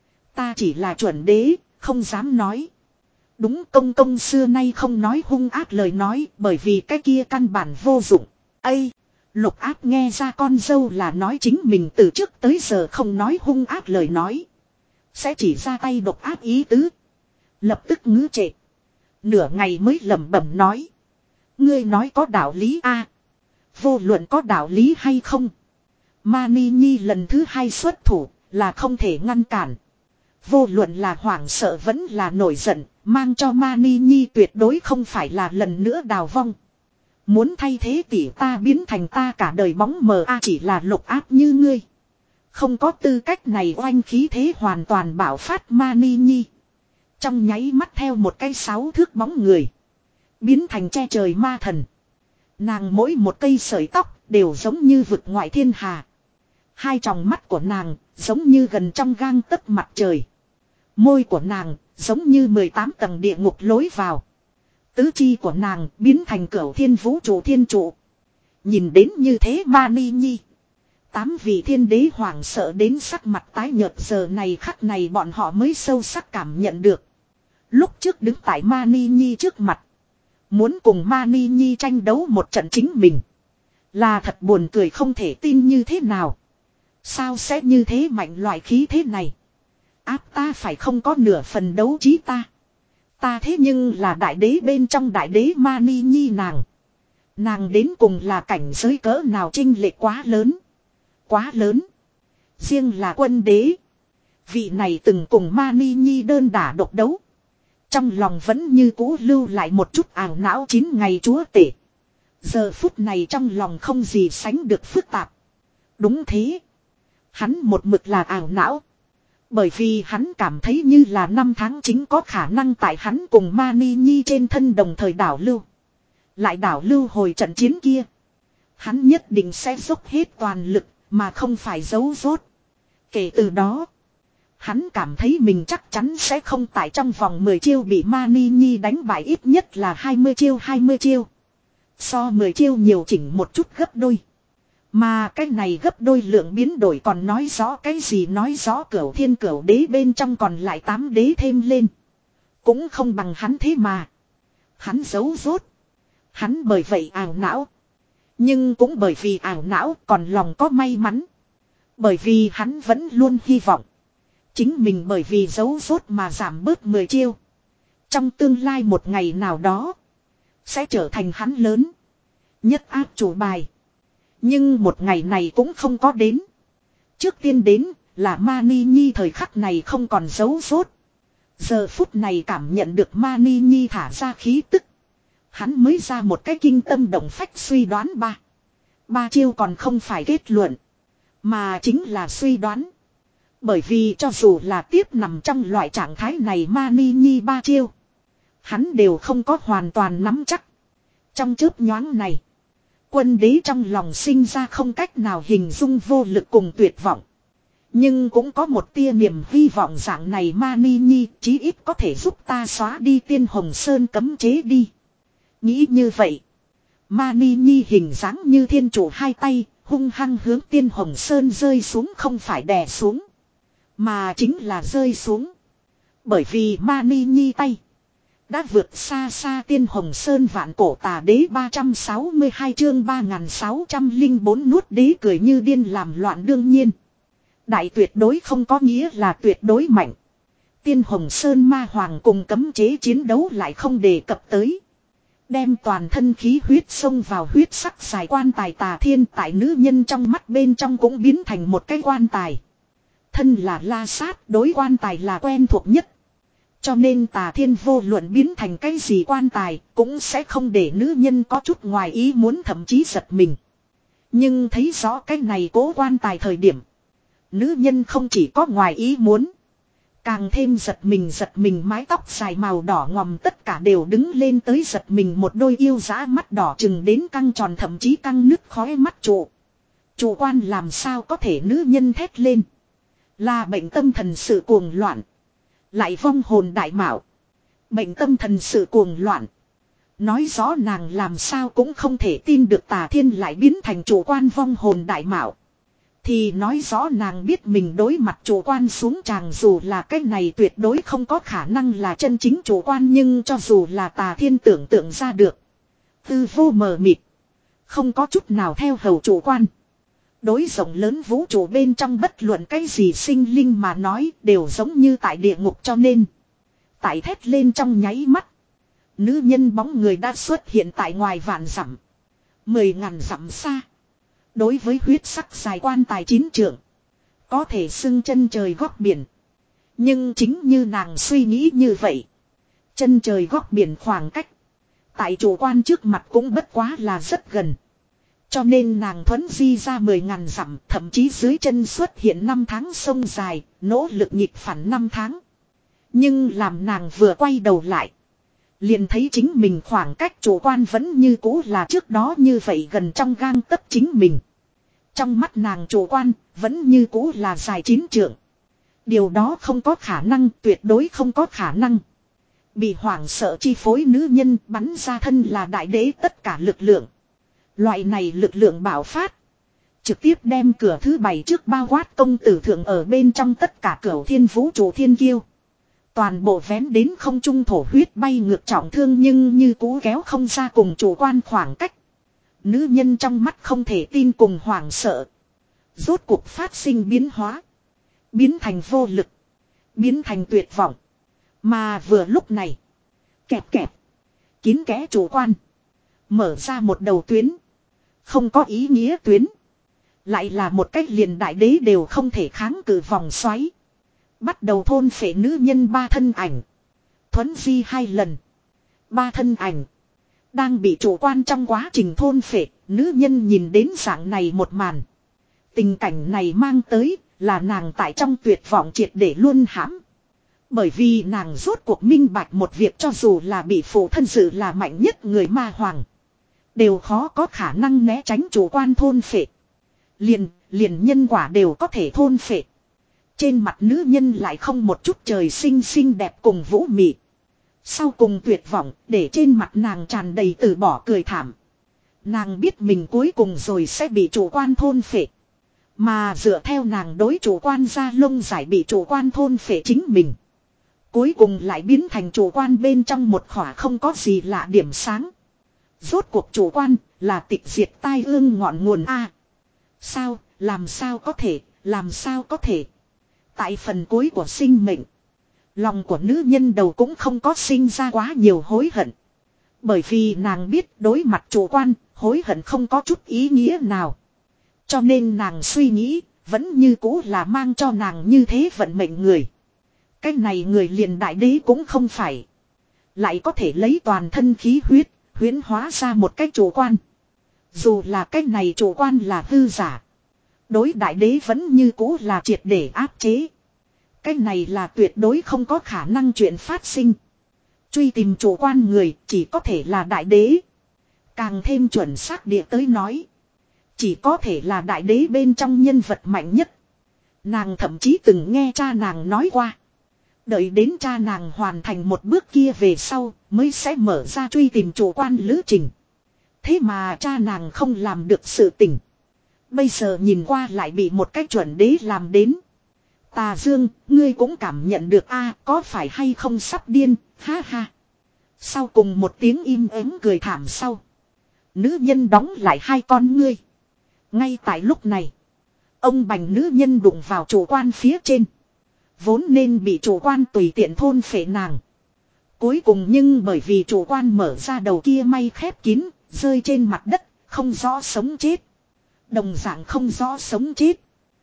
Ta chỉ là chuẩn đế, không dám nói. Đúng, công công xưa nay không nói hung ác lời nói, bởi vì cái kia căn bản vô dụng. Ây! Lục Áp nghe ra con dâu là nói chính mình từ trước tới giờ không nói hung ác lời nói. Sẽ chỉ ra tay độc ác ý tứ. Lập tức ngữ trệ. Nửa ngày mới lẩm bẩm nói. Ngươi nói có đạo lý a à? Vô luận có đạo lý hay không. Mani Nhi lần thứ hai xuất thủ là không thể ngăn cản. Vô luận là hoảng sợ vẫn là nổi giận, mang cho Mani Nhi tuyệt đối không phải là lần nữa đào vong. Muốn thay thế tỷ ta biến thành ta cả đời bóng mờ a à, chỉ là Lục Áp như ngươi. Không có tư cách này, oanh khí thế hoàn toàn bạo phát. Mani Nhi trong nháy mắt theo một cây sáu thước bóng người biến thành che trời ma thần. Nàng mỗi một cây sợi tóc đều giống như vực ngoại thiên hà. Hai tròng mắt của nàng giống như gần trong gang tấc mặt trời. Môi của nàng giống như mười tám tầng địa ngục lối vào. Tứ chi của nàng biến thành cửu thiên vũ trụ thiên trụ. Nhìn đến như thế Mani Nhi, tám vị thiên đế hoảng sợ đến sắc mặt tái nhợt. Giờ này khắc này bọn họ mới sâu sắc cảm nhận được. Lúc trước đứng tại Mani Nhi trước mặt, muốn cùng Mani Nhi tranh đấu một trận chính mình, là thật buồn cười không thể tin như thế nào. Sao sẽ như thế mạnh loại khí thế này? Áp ta phải không có nửa phần đấu trí ta. Ta thế nhưng là đại đế bên trong đại đế. Mani Nhi nàng. Nàng đến cùng là cảnh giới cỡ nào chênh lệch quá lớn. Quá lớn. Riêng là quân đế. Vị này từng cùng Mani Nhi đơn đả độc đấu. Trong lòng vẫn như cũ lưu lại một chút ảo não chín ngày chúa tể. Giờ phút này trong lòng không gì sánh được phức tạp. Đúng thế. Hắn một mực là ảo não. Bởi vì hắn cảm thấy như là năm tháng chính có khả năng tại hắn cùng Mani Nhi trên thân đồng thời đảo lưu. Lại đảo lưu hồi trận chiến kia. Hắn nhất định sẽ dốc hết toàn lực mà không phải giấu rốt. Kể từ đó, hắn cảm thấy mình chắc chắn sẽ không tại trong vòng mười chiêu bị Mani Nhi đánh bại, ít nhất là hai mươi chiêu hai mươi chiêu. So mười chiêu nhiều chỉnh một chút gấp đôi. Mà cái này gấp đôi lượng biến đổi còn nói rõ cái gì, nói rõ cửu thiên cửu đế bên trong còn lại tám đế thêm lên. Cũng không bằng hắn thế mà. Hắn giấu rốt. Hắn bởi vậy ảo não. Nhưng cũng bởi vì ảo não còn lòng có may mắn. Bởi vì hắn vẫn luôn hy vọng. Chính mình bởi vì giấu rốt mà giảm bớt mười chiêu. Trong tương lai một ngày nào đó. Sẽ trở thành hắn lớn nhất áp chủ bài. Nhưng một ngày này cũng không có đến. Trước tiên đến là Mani Nhi thời khắc này không còn giấu rốt. Giờ phút này cảm nhận được Mani Nhi thả ra khí tức. Hắn mới ra một cái kinh tâm động phách suy đoán ba. Ba chiêu còn không phải kết luận. Mà chính là suy đoán. Bởi vì cho dù là tiếp nằm trong loại trạng thái này Mani Nhi ba chiêu. Hắn đều không có hoàn toàn nắm chắc. Trong chớp nhoáng này. Quân đế trong lòng sinh ra không cách nào hình dung vô lực cùng tuyệt vọng. Nhưng cũng có một tia niềm hy vọng dạng này Mani Nhi chí ít có thể giúp ta xóa đi Tiên Hồng Sơn cấm chế đi. Nghĩ như vậy. Mani Nhi hình dáng như thiên chủ hai tay hung hăng hướng Tiên Hồng Sơn rơi xuống, không phải đè xuống. Mà chính là rơi xuống. Bởi vì Mani Nhi tay đã vượt xa xa Tiên Hồng Sơn vạn cổ tà đế. Ba trăm sáu mươi hai chương ba nghìn sáu trăm lẻ bốn nuốt đế cười như điên làm loạn. Đương nhiên, đại tuyệt đối không có nghĩa là tuyệt đối mạnh. Tiên Hồng Sơn ma hoàng cùng cấm chế chiến đấu lại không đề cập tới. Đem toàn thân khí huyết xông vào huyết sắc dài quan tài Tà Thiên tại nữ nhân trong mắt bên trong cũng biến thành một cái quan tài. Thân là La Sát, đối quan tài là quen thuộc nhất. Cho nên Tà Thiên vô luận biến thành cái gì quan tài cũng sẽ không để nữ nhân có chút ngoài ý muốn, thậm chí giật mình. Nhưng thấy rõ cái này cố quan tài thời điểm, nữ nhân không chỉ có ngoài ý muốn, càng thêm giật mình. Giật mình mái tóc dài màu đỏ ngòm tất cả đều đứng lên tới, giật mình một đôi yêu dã mắt đỏ chừng đến căng tròn, thậm chí căng nứt khóe mắt. Trụ Chủ quan làm sao có thể, nữ nhân thét lên. Là bệnh tâm thần sự cuồng loạn. Lại vong hồn đại mạo. Bệnh tâm thần sự cuồng loạn. Nói rõ nàng làm sao cũng không thể tin được Tà Thiên lại biến thành chủ quan vong hồn đại mạo. Thì nói rõ nàng biết mình đối mặt chủ quan xuống tràng, dù là cái này tuyệt đối không có khả năng là chân chính chủ quan, nhưng cho dù là Tà Thiên tưởng tượng ra được. Tư vô mờ mịt. Không có chút nào theo hầu chủ quan. Đối rộng lớn vũ trụ bên trong bất luận cái gì sinh linh mà nói đều giống như tại địa ngục, cho nên tại thét lên trong nháy mắt, nữ nhân bóng người đã xuất hiện tại ngoài vạn dặm, mười ngàn dặm xa. Đối với huyết sắc dài quan tài chín trượng, có thể xưng chân trời góc biển. Nhưng chính như nàng suy nghĩ như vậy, chân trời góc biển khoảng cách tại chủ quan trước mặt cũng bất quá là rất gần. Cho nên nàng thuấn di ra mười ngàn dặm, thậm chí dưới chân xuất hiện năm tháng sông dài, nỗ lực nhịp phản năm tháng. Nhưng làm nàng vừa quay đầu lại, liền thấy chính mình khoảng cách chủ quan vẫn như cũ là trước đó như vậy gần trong gang tấc chính mình. Trong mắt nàng chủ quan vẫn như cũ là dài chín trượng. Điều đó không có khả năng, tuyệt đối không có khả năng. Bị hoảng sợ chi phối nữ nhân bắn ra thân là đại đế tất cả lực lượng. Loại này lực lượng bạo phát, trực tiếp đem cửa thứ bảy trước bao quát công tử thượng ở bên trong tất cả cửu thiên vũ trụ thiên kiêu. Toàn bộ vén đến không trung, thổ huyết bay ngược trọng thương, nhưng như cú kéo không ra cùng chủ quan khoảng cách. Nữ nhân trong mắt không thể tin cùng hoảng sợ. Rốt cuộc phát sinh biến hóa. Biến thành vô lực. Biến thành tuyệt vọng. Mà vừa lúc này, kẹp kẹp, kín kẽ chủ quan mở ra một đầu tuyến. Không có ý nghĩa tuyến. Lại là một cách liền đại đế đều không thể kháng cự vòng xoáy. Bắt đầu thôn phệ nữ nhân ba thân ảnh. Thuấn di hai lần. Ba thân ảnh đang bị chủ quan trong quá trình thôn phệ. Nữ nhân nhìn đến dạng này một màn. Tình cảnh này mang tới Là nàng tại trong tuyệt vọng triệt để luôn hãm. Bởi vì nàng rốt cuộc minh bạch một việc, cho dù là bị phụ thân dự là mạnh nhất người ma hoàng. Đều khó có khả năng né tránh chủ quan thôn phệ. Liền, liền nhân quả đều có thể thôn phệ. Trên mặt nữ nhân lại không một chút trời sinh xinh đẹp cùng vũ mị. Sau cùng tuyệt vọng, để trên mặt nàng tràn đầy từ bỏ cười thảm. Nàng biết mình cuối cùng rồi sẽ bị chủ quan thôn phệ. Mà dựa theo nàng đối chủ quan ra lông giải bị chủ quan thôn phệ chính mình. Cuối cùng lại biến thành chủ quan bên trong một khỏa không có gì lạ điểm sáng. Rốt cuộc chủ quan là tịch diệt tai ương ngọn nguồn A. Sao, làm sao có thể, làm sao có thể. Tại phần cuối của sinh mệnh. Lòng của nữ nhân đầu cũng không có sinh ra quá nhiều hối hận. Bởi vì nàng biết đối mặt chủ quan, hối hận không có chút ý nghĩa nào. Cho nên nàng suy nghĩ, vẫn như cũ là mang cho nàng như thế vận mệnh người. Cái này người liền đại đế cũng không phải. Lại có thể lấy toàn thân khí huyết, huyễn hóa ra một cái chủ quan. Dù là cái này chủ quan là hư giả. Đối đại đế vẫn như cũ là triệt để áp chế. Cái này là tuyệt đối không có khả năng chuyện phát sinh. Truy tìm chủ quan người chỉ có thể là đại đế. Càng thêm chuẩn xác địa tới nói. Chỉ có thể là đại đế bên trong nhân vật mạnh nhất. Nàng thậm chí từng nghe cha nàng nói qua. Đợi đến cha nàng hoàn thành một bước kia về sau mới sẽ mở ra truy tìm chủ quan lữ trình. Thế mà cha nàng không làm được sự tình. Bây giờ nhìn qua lại bị một cách chuẩn đế làm đến. Tà Dương, ngươi cũng cảm nhận được a, có phải hay không sắp điên, ha ha. Sau cùng một tiếng im ắng cười thảm sau. Nữ nhân đóng lại hai con ngươi. Ngay tại lúc này, ông bành nữ nhân đụng vào chủ quan phía trên. Vốn nên bị chủ quan tùy tiện thôn phệ nàng. Cuối cùng nhưng bởi vì chủ quan mở ra đầu kia may khép kín, rơi trên mặt đất, không rõ sống chết. Đồng dạng không rõ sống chết.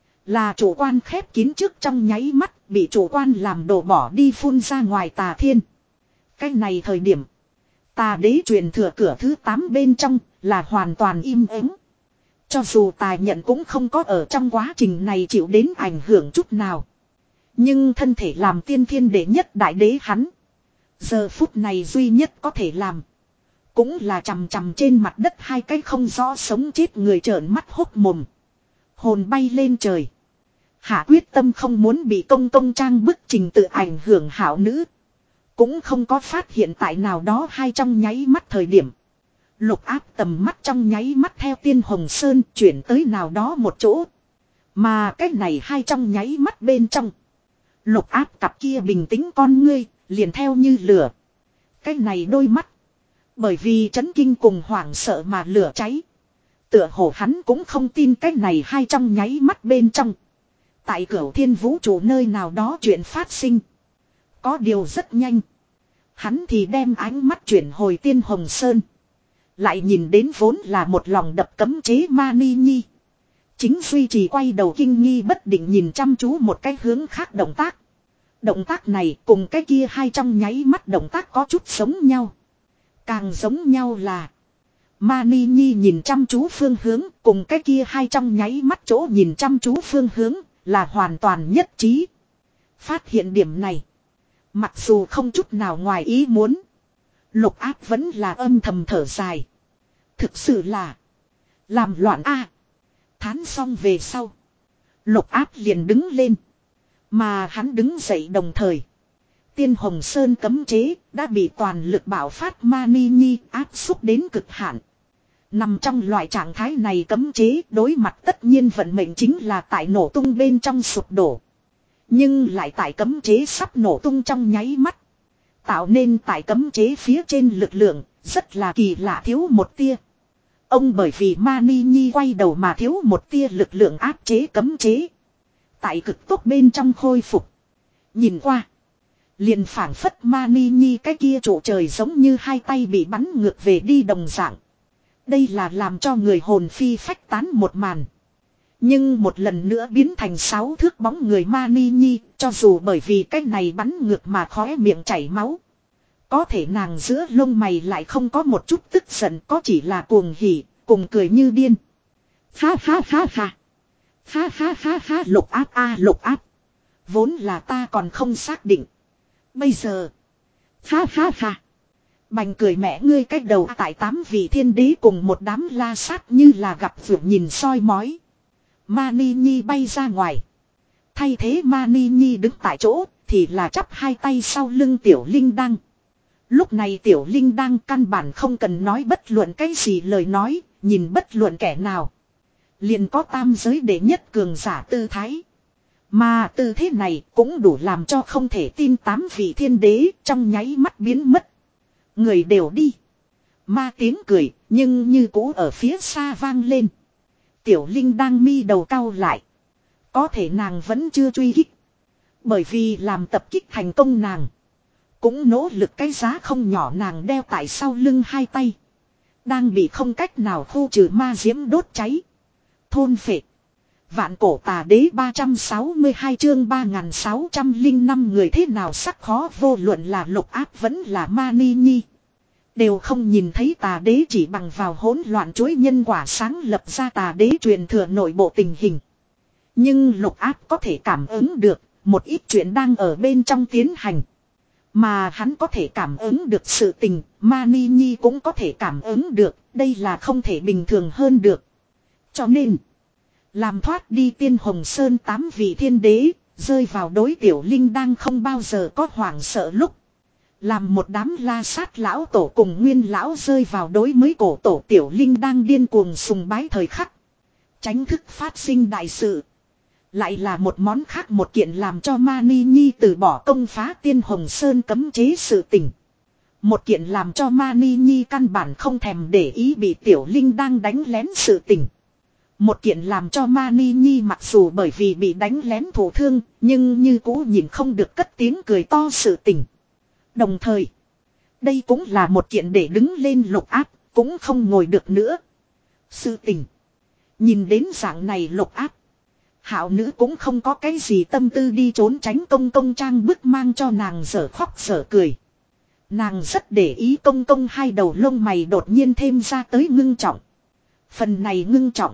Là chủ quan khép kín trước trong nháy mắt, bị chủ quan làm đổ bỏ đi phun ra ngoài tà thiên. Cái này thời điểm, tà đế truyền thừa cửa thứ tám bên trong, là hoàn toàn im ắng. Cho dù tài nhận cũng không có ở trong quá trình này chịu đến ảnh hưởng chút nào. Nhưng thân thể làm tiên thiên đệ nhất đại đế hắn. Giờ phút này duy nhất có thể làm. Cũng là chằm chằm trên mặt đất hai cái không rõ sống chết người trợn mắt hốc mồm. Hồn bay lên trời. Hạ quyết tâm không muốn bị công công trang bức trình tự ảnh hưởng hảo nữ. Cũng không có phát hiện tại nào đó hai trong nháy mắt thời điểm. Lục áp tầm mắt trong nháy mắt theo Tiên Hồng Sơn chuyển tới nào đó một chỗ. Mà cái này hai trong nháy mắt bên trong. Lục áp cặp kia bình tĩnh con ngươi, liền theo như lửa. Cái này đôi mắt. Bởi vì chấn kinh cùng hoảng sợ mà lửa cháy. Tựa hồ hắn cũng không tin cái này hai trong nháy mắt bên trong. Tại cửu thiên vũ trụ nơi nào đó chuyện phát sinh. Có điều rất nhanh. Hắn thì đem ánh mắt chuyển hồi Tiên Hồng Sơn. Lại nhìn đến vốn là một lòng đập cấm chế Mani Nhi. Chính duy trì quay đầu kinh nghi bất định nhìn chăm chú một cái hướng khác động tác. Động tác này cùng cái kia hai trong nháy mắt động tác có chút giống nhau. Càng giống nhau là Mani Nhi nhìn chăm chú phương hướng cùng cái kia hai trong nháy mắt chỗ nhìn chăm chú phương hướng là hoàn toàn nhất trí. Phát hiện điểm này. Mặc dù không chút nào ngoài ý muốn. Lục áp vẫn là âm thầm thở dài. Thực sự là làm loạn a. Thán xong về sau. Lục áp liền đứng lên. Mà hắn đứng dậy đồng thời. Tiên Hồng Sơn cấm chế đã bị toàn lực bạo phát Mani Nhi áp xúc đến cực hạn. Nằm trong loại trạng thái này cấm chế đối mặt tất nhiên vận mệnh chính là tại nổ tung bên trong sụp đổ. Nhưng lại tại cấm chế sắp nổ tung trong nháy mắt. Tạo nên tại cấm chế phía trên lực lượng rất là kỳ lạ thiếu một tia. Ông bởi vì Mani Nhi quay đầu mà thiếu một tia lực lượng áp chế cấm chế. Tại cực tốc bên trong khôi phục. Nhìn qua. Liền phảng phất Mani Nhi cái kia trụ trời giống như hai tay bị bắn ngược về đi đồng dạng. Đây là làm cho người hồn phi phách tán một màn. Nhưng một lần nữa biến thành sáu thước bóng người Mani Nhi, cho dù bởi vì cái này bắn ngược mà khóe miệng chảy máu. Có thể nàng giữa lông mày lại không có một chút tức giận, có chỉ là cuồng hỉ, cùng cười như điên. Ha ha ha ha. Ha ha ha ha lục áp a lục áp. Vốn là ta còn không xác định. Bây giờ. Ha ha ha. Bành cười mẹ ngươi cách đầu tại tám vị thiên đế cùng một đám la sát như là gặp vượt nhìn soi mói. Mani Nhi bay ra ngoài. Thay thế Mani Nhi đứng tại chỗ thì là chắp hai tay sau lưng Tiểu Linh Đăng. Lúc này Tiểu Linh Đăng căn bản không cần nói bất luận cái gì lời nói, nhìn bất luận kẻ nào. Liền có tam giới đệ nhất cường giả tư thái. Mà tư thế này cũng đủ làm cho không thể tin tám vị thiên đế trong nháy mắt biến mất. Người đều đi. Ma tiếng cười nhưng như cũ ở phía xa vang lên. Tiểu Linh đang mi đầu cau lại. Có thể nàng vẫn chưa truy kích. Bởi vì làm tập kích thành công nàng. Cũng nỗ lực cái giá không nhỏ nàng đeo tại sau lưng hai tay. Đang bị không cách nào khu trừ ma diễm đốt cháy. Thôn phệ. Vạn cổ tà đế ba trăm sáu mươi hai chương ba nghìn sáu trăm lẻ năm người thế nào sắc khó vô luận là lục áp vẫn là Mani Nhi. Đều không nhìn thấy tà đế chỉ bằng vào hỗn loạn chuỗi nhân quả sáng lập ra tà đế truyền thừa nội bộ tình hình. Nhưng lục áp có thể cảm ứng được một ít chuyện đang ở bên trong tiến hành. Mà hắn có thể cảm ứng được sự tình, Mani Nhi cũng có thể cảm ứng được, đây là không thể bình thường hơn được. Cho nên, làm thoát đi Tiên Hồng Sơn tám vị thiên đế, rơi vào đối Tiểu Linh đang không bao giờ có hoảng sợ lúc. Làm một đám la sát lão tổ cùng nguyên lão rơi vào đối mới cổ tổ Tiểu Linh đang điên cuồng sùng bái thời khắc. Tránh thức phát sinh đại sự. Lại là một món khác một kiện làm cho Mani Nhi từ bỏ công phá Tiên Hồng Sơn cấm chế sự tình. Một kiện làm cho Mani Nhi căn bản không thèm để ý bị Tiểu Linh đang đánh lén sự tình. Một kiện làm cho Mani Nhi mặc dù bởi vì bị đánh lén thổ thương, nhưng như cũ nhìn không được cất tiếng cười to sự tình. Đồng thời, đây cũng là một kiện để đứng lên lục áp, cũng không ngồi được nữa. Sự tình. Nhìn đến dạng này lục áp. Hạo nữ cũng không có cái gì tâm tư đi trốn tránh công công trang bức mang cho nàng dở khóc dở cười. Nàng rất để ý công công hai đầu lông mày đột nhiên thêm ra tới ngưng trọng. Phần này ngưng trọng.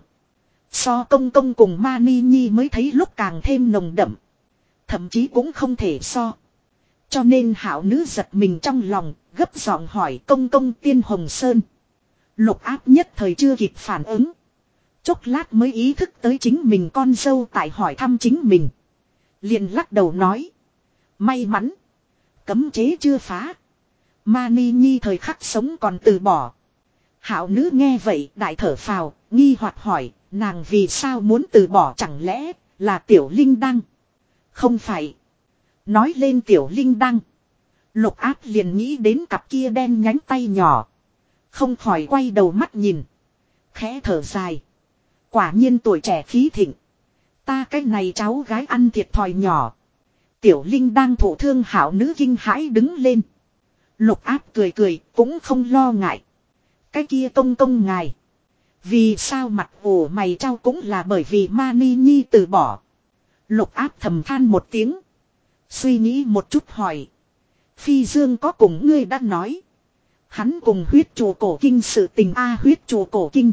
So công công cùng Mani Nhi mới thấy lúc càng thêm nồng đậm. Thậm chí cũng không thể so. Cho nên hạo nữ giật mình trong lòng, gấp giọng hỏi công công Tiên Hồng Sơn. Lục áp nhất thời chưa kịp phản ứng. Chốc lát mới ý thức tới chính mình con dâu tại hỏi thăm chính mình. Liền lắc đầu nói. May mắn. Cấm chế chưa phá. Mani Nhi thời khắc sống còn từ bỏ. Hạo nữ nghe vậy đại thở phào, nghi hoặc hỏi. Nàng vì sao muốn từ bỏ chẳng lẽ là Tiểu Linh Đăng? Không phải. Nói lên Tiểu Linh Đăng. Lục áp liền nghĩ đến cặp kia đen nhánh tay nhỏ. Không khỏi quay đầu mắt nhìn. Khẽ thở dài. Quả nhiên tuổi trẻ khí thịnh. Ta cái này cháu gái ăn thiệt thòi nhỏ. Tiểu Linh đang thổ thương hảo nữ kinh hãi đứng lên. Lục áp cười cười cũng không lo ngại. Cái kia công công ngài. Vì sao mặt ủ mày trao cũng là bởi vì Mani Nhi từ bỏ. Lục áp thầm than một tiếng. Suy nghĩ một chút hỏi. Phi Dương có cùng ngươi đã nói. Hắn cùng huyết chùa cổ kinh sự tình a huyết chùa cổ kinh.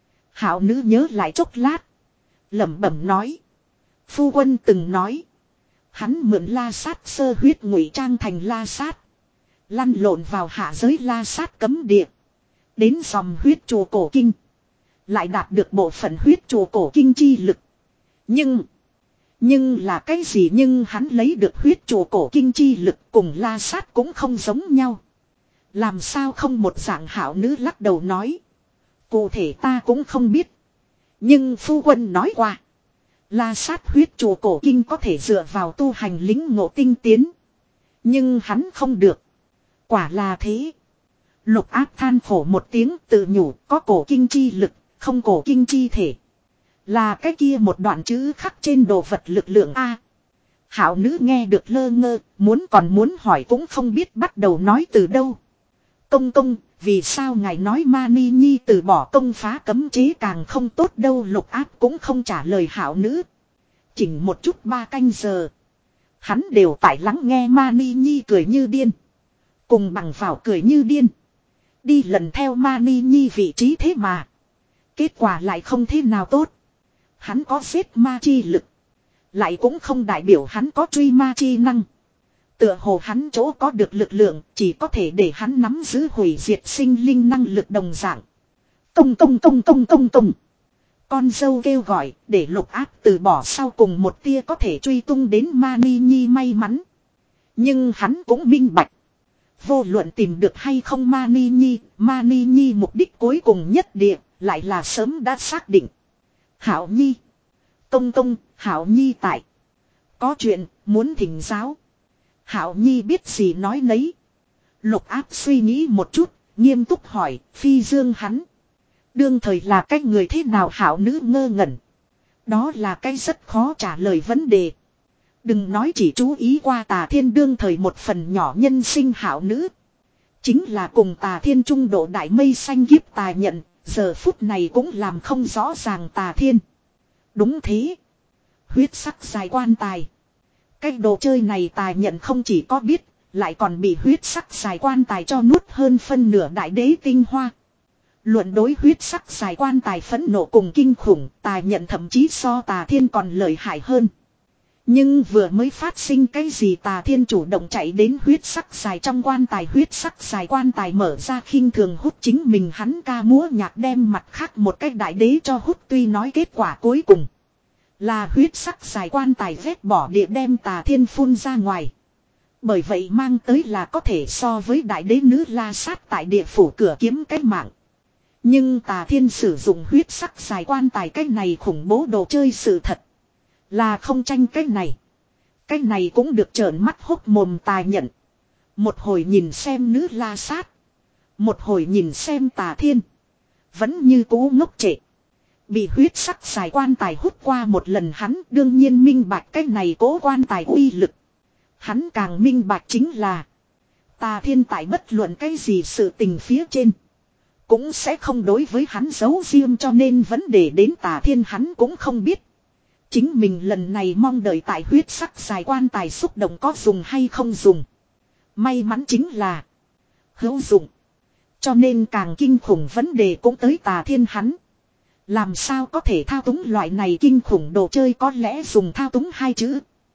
Hạo nữ nhớ lại chốc lát. Lẩm bẩm nói. Phu quân từng nói. Hắn mượn la sát sơ huyết ngụy trang thành la sát. Lăn lộn vào hạ giới la sát cấm địa. Đến dòng huyết chùa cổ kinh. Lại đạt được bộ phận huyết chùa cổ kinh chi lực. Nhưng. Nhưng là cái gì nhưng hắn lấy được huyết chùa cổ kinh chi lực cùng la sát cũng không giống nhau. Làm sao không một dạng hảo nữ lắc đầu nói. Cụ thể ta cũng không biết. Nhưng phu quân nói qua. La sát huyết chùa cổ kinh có thể dựa vào tu hành lính ngộ tinh tiến. Nhưng hắn không được. Quả là thế. Lục áp than khổ một tiếng tự nhủ có cổ kinh chi lực, không cổ kinh chi thể. Là cái kia một đoạn chữ khắc trên đồ vật lực lượng A. Hảo nữ nghe được lơ ngơ, muốn còn muốn hỏi cũng không biết bắt đầu nói từ đâu. Công công, vì sao ngài nói Mani Nhi từ bỏ công phá cấm chế càng không tốt đâu lục áp cũng không trả lời hảo nữ. Chỉnh một chút ba canh giờ. Hắn đều tại lắng nghe Mani Nhi cười như điên. Cùng bằng vào cười như điên. Đi lần theo Mani Nhi vị trí thế mà. Kết quả lại không thế nào tốt. Hắn có giết ma chi lực. Lại cũng không đại biểu hắn có truy ma chi năng. Tựa hồ hắn chỗ có được lực lượng chỉ có thể để hắn nắm giữ hủy diệt sinh linh năng lực đồng dạng. Công công công công công công. Con dâu kêu gọi để Lục Áp từ bỏ sau cùng một tia có thể truy tung đến Mani Nhi may mắn. Nhưng hắn cũng minh bạch. Vô luận tìm được hay không Mani Nhi, Mani Nhi mục đích cuối cùng nhất địa lại là sớm đã xác định. Hảo Nhi. Công công, Hảo Nhi tại. Có chuyện, muốn thỉnh giáo. Hảo Nhi biết gì nói nấy. Lục Áp suy nghĩ một chút, nghiêm túc hỏi, phi dương hắn. Đương thời là cái người thế nào Hảo nữ ngơ ngẩn. Đó là cái rất khó trả lời vấn đề. Đừng nói chỉ chú ý qua Tà Thiên đương thời một phần nhỏ nhân sinh Hảo nữ. Chính là cùng Tà Thiên trung độ đại mây xanh kiếp Tà Nhận, giờ phút này cũng làm không rõ ràng Tà Thiên. Đúng thế. Huyết sắc dài quan tài. Cái đồ chơi này Tà Nhận không chỉ có biết, lại còn bị huyết sắc dài quan tài cho nuốt hơn phân nửa đại đế tinh hoa. Luận đối huyết sắc dài quan tài phẫn nộ cùng kinh khủng, Tà Nhận thậm chí so Tà Thiên còn lợi hại hơn. Nhưng vừa mới phát sinh cái gì Tà Thiên chủ động chạy đến huyết sắc dài trong quan tài, huyết sắc dài quan tài mở ra khinh thường hút chính mình, hắn ca múa nhạc đem mặt khác một cái đại đế cho hút, tuy nói kết quả cuối cùng là huyết sắc dài quan tài vét bỏ địa đem Tà Thiên phun ra ngoài. Bởi vậy mang tới là có thể so với đại đế nữ La Sát tại địa phủ cửa kiếm cái mạng. Nhưng Tà Thiên sử dụng huyết sắc dài quan tài cái này khủng bố đồ chơi sự thật là không tranh cái này. Cái này cũng được trợn mắt hốc mồm Tà Nhận. Một hồi nhìn xem nữ La Sát, một hồi nhìn xem Tà Thiên. Vẫn như cũ ngốc trệ. Bị huyết sắc dài quan tài hút qua một lần hắn đương nhiên minh bạch cái này cố quan tài uy lực. Hắn càng minh bạch chính là Tà Thiên tại bất luận cái gì sự tình phía trên cũng sẽ không đối với hắn giấu riêng, cho nên vấn đề đến Tà Thiên hắn cũng không biết. Chính mình lần này mong đợi tại huyết sắc dài quan tài xúc động có dùng hay không dùng. May mắn chính là hữu dụng. Cho nên càng kinh khủng vấn đề cũng tới Tà Thiên hắn. Làm sao có thể thao túng loại này kinh khủng đồ chơi, có lẽ dùng thao túng hai chữ